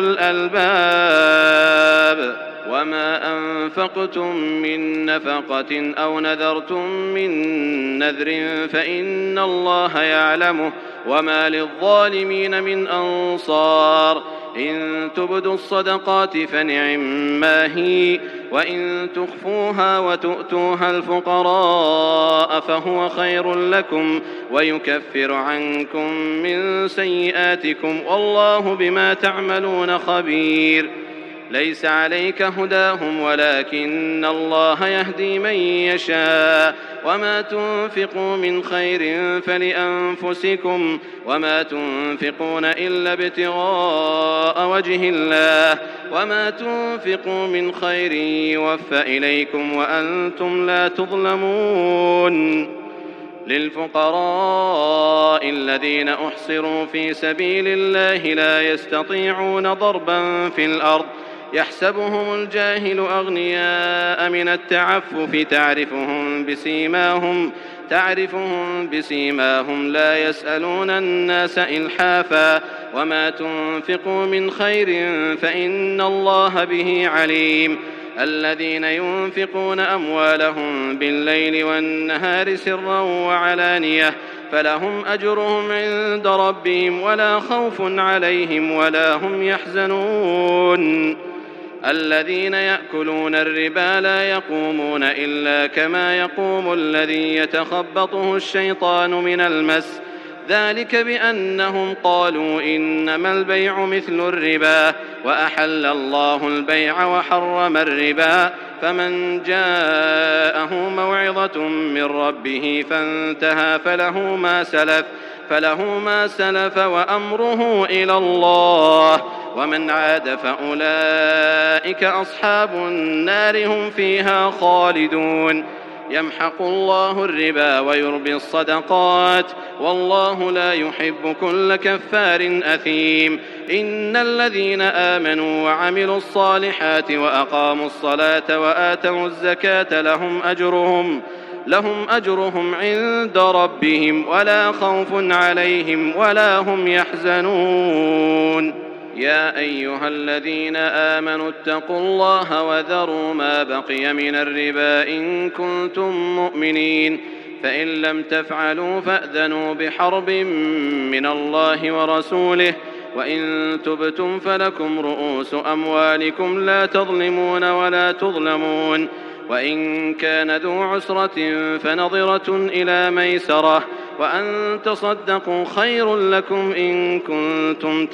الألباب. وما أنفقتم من نفقة أو نذرتم من نذر فإن الله يعلمه وما للظالمين من أنصار. إن تبدوا الصدقات فنعما هي وإن تخفوها وتؤتوها الفقراء فهو خير لكم ويكفر عنكم من سيئاتكم والله بما تعملون خبير. ليس عليك هداهم ولكن الله يهدي من يشاء وما تنفقوا من خير فلأنفسكم وما تنفقون إلا ابتغاء وجه الله وما تنفقوا من خير يوفى إليكم وأنتم لا تظلمون. للفقراء الذين أحصروا في سبيل الله لا يستطيعون ضربا في الأرض يحسبهم الجاهل أغنياء من التعفف تعرفهم بسيماهم تعرفهم بسيماهم لا يسألون الناس إلحافا وما تنفقوا من خير فإن الله به عليم. الذين ينفقون أموالهم بالليل والنهار سرا وعلانية فلهم أجرهم عند ربهم ولا خوف عليهم ولا هم يحزنون. الذين يأكلون الربا لا يقومون إلا كما يقوم الذي يتخبطه الشيطان من المس ذلك بأنهم قالوا إنما البيع مثل الربا وأحل الله البيع وحرم الربا فمن جاءه موعظة من ربه فانتهى فله ما سلف فله ما سلف وأمره إلى الله ومن عاد فأولئك أصحاب النار هم فيها خالدون. يمحق الله الربا ويربي الصدقات والله لا يحب كل كفار أثيم. إن الذين آمنوا وعملوا الصالحات وأقاموا الصلاة وآتوا الزكاة لهم أجرهم لهم أجرهم عند ربهم ولا خوف عليهم ولا هم يحزنون. يا أيها الذين آمنوا اتقوا الله وذروا ما بقي من الربا إن كنتم مؤمنين فإن لم تفعلوا فأذنوا بحرب من الله ورسوله وإن تبتم فلكم رؤوس أموالكم لا تظلمون ولا تظلمون وإن كان ذو عسرة فنظرة إلى ميسرة وأن تصدقوا خير لكم إن كنتم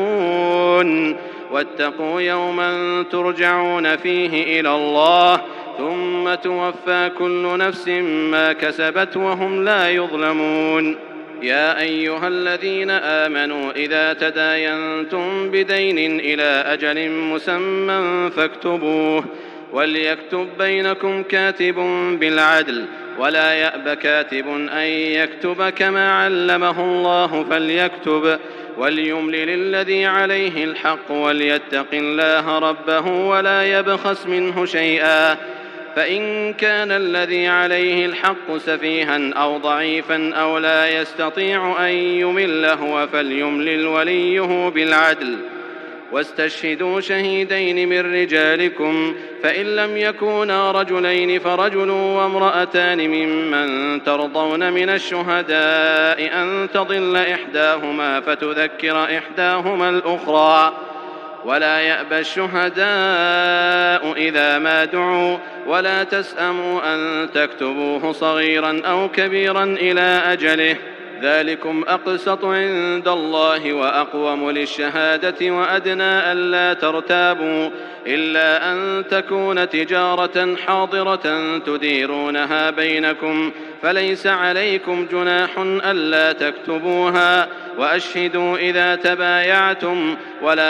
تعلمون. واتقوا يوما ترجعون فيه إلى الله ثم توفى كل نفس ما كسبت وهم لا يظلمون. يا أيها الذين آمنوا إذا تداينتم بدين إلى أجل مسمى فاكتبوه، وليكتب بينكم كاتب بالعدل، ولا يأب كاتب أن يكتب كما علمه الله فليكتب، وليملل الذي عليه الحق وليتق الله ربه ولا يبخس منه شيئا، فإن كان الذي عليه الحق سفيها أو ضعيفا أو لا يستطيع أن يمل هو فليملل وليه بالعدل، واستشهدوا شهيدين من رجالكم، فإن لم يكونا رجلين فرجل وامرأتان ممن ترضون من الشهداء أن تضل إحداهما فتذكر إحداهما الأخرى، ولا يأبى الشهداء إذا ما دعوا، ولا تسأموا أن تكتبوه صغيرا أو كبيرا إلى أجله، ذلكم أقسط عند الله وأقوم للشهادة وأدنى ألا ترتابوا، إلا أن تكون تجارة حاضرة تديرونها بينكم فليس عليكم جناح ألا تكتبوها، وأشهدوا إذا تبايعتم، ولا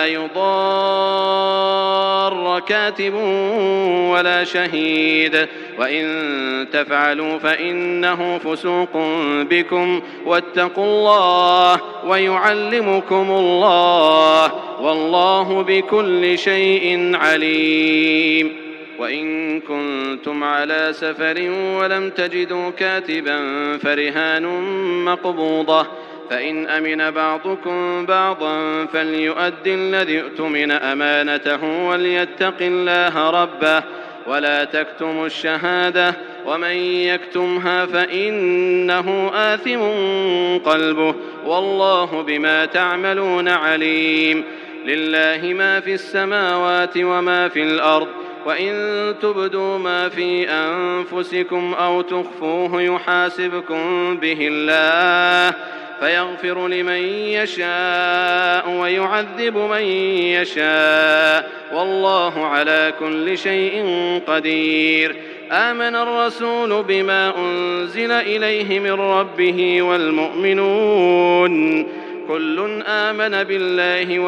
يضار كاتب ولا شهيد، وإن تفعلوا فإنه فسوق بكم، واتقوا الله ويعلمكم الله، والله بكل شيء عليم. وإن كنتم على سفر ولم تجدوا كاتبا فرهان مقبوضة، فإن أمن بعضكم بعضا فليؤدي الذي اؤتمن أمانته وليتق الله ربه، ولا تكتموا الشهادة، ومن يكتمها فإنه آثم قلبه، والله بما تعملون عليم. لله ما في السماوات وما في الأرض، وإن تبدوا ما في أنفسكم أو تخفوه يحاسبكم به الله، فيغفر لمن يشاء ويعذب من يشاء، والله على كل شيء قدير. آمن الرسول بما أنزل إليه من ربه والمؤمنون كل آمن بالله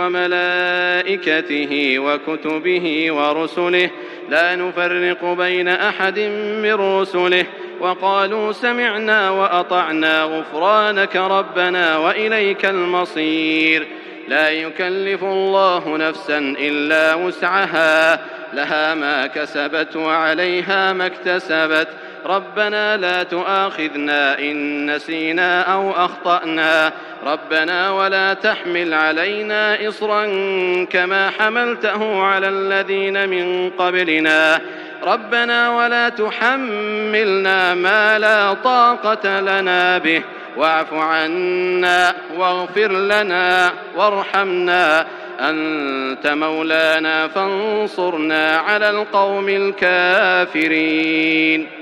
وملائكته وكتبه ورسله لا نفرق بين أحد من رسله، وقالوا سمعنا وأطعنا غفرانك ربنا وإليك المصير. لا يكلف الله نفسا إلا وسعها، لها ما كسبت وعليها ما اكتسبت، ربنا لا تؤاخذنا إن نسينا أو أخطأنا، ربنا ولا تحمل علينا إصرا كما حملته على الذين من قبلنا، ربنا ولا تحملنا ما لا طاقة لنا به، واعف عنا واغفر لنا وارحمنا، أنت مولانا فانصرنا على القوم الكافرين.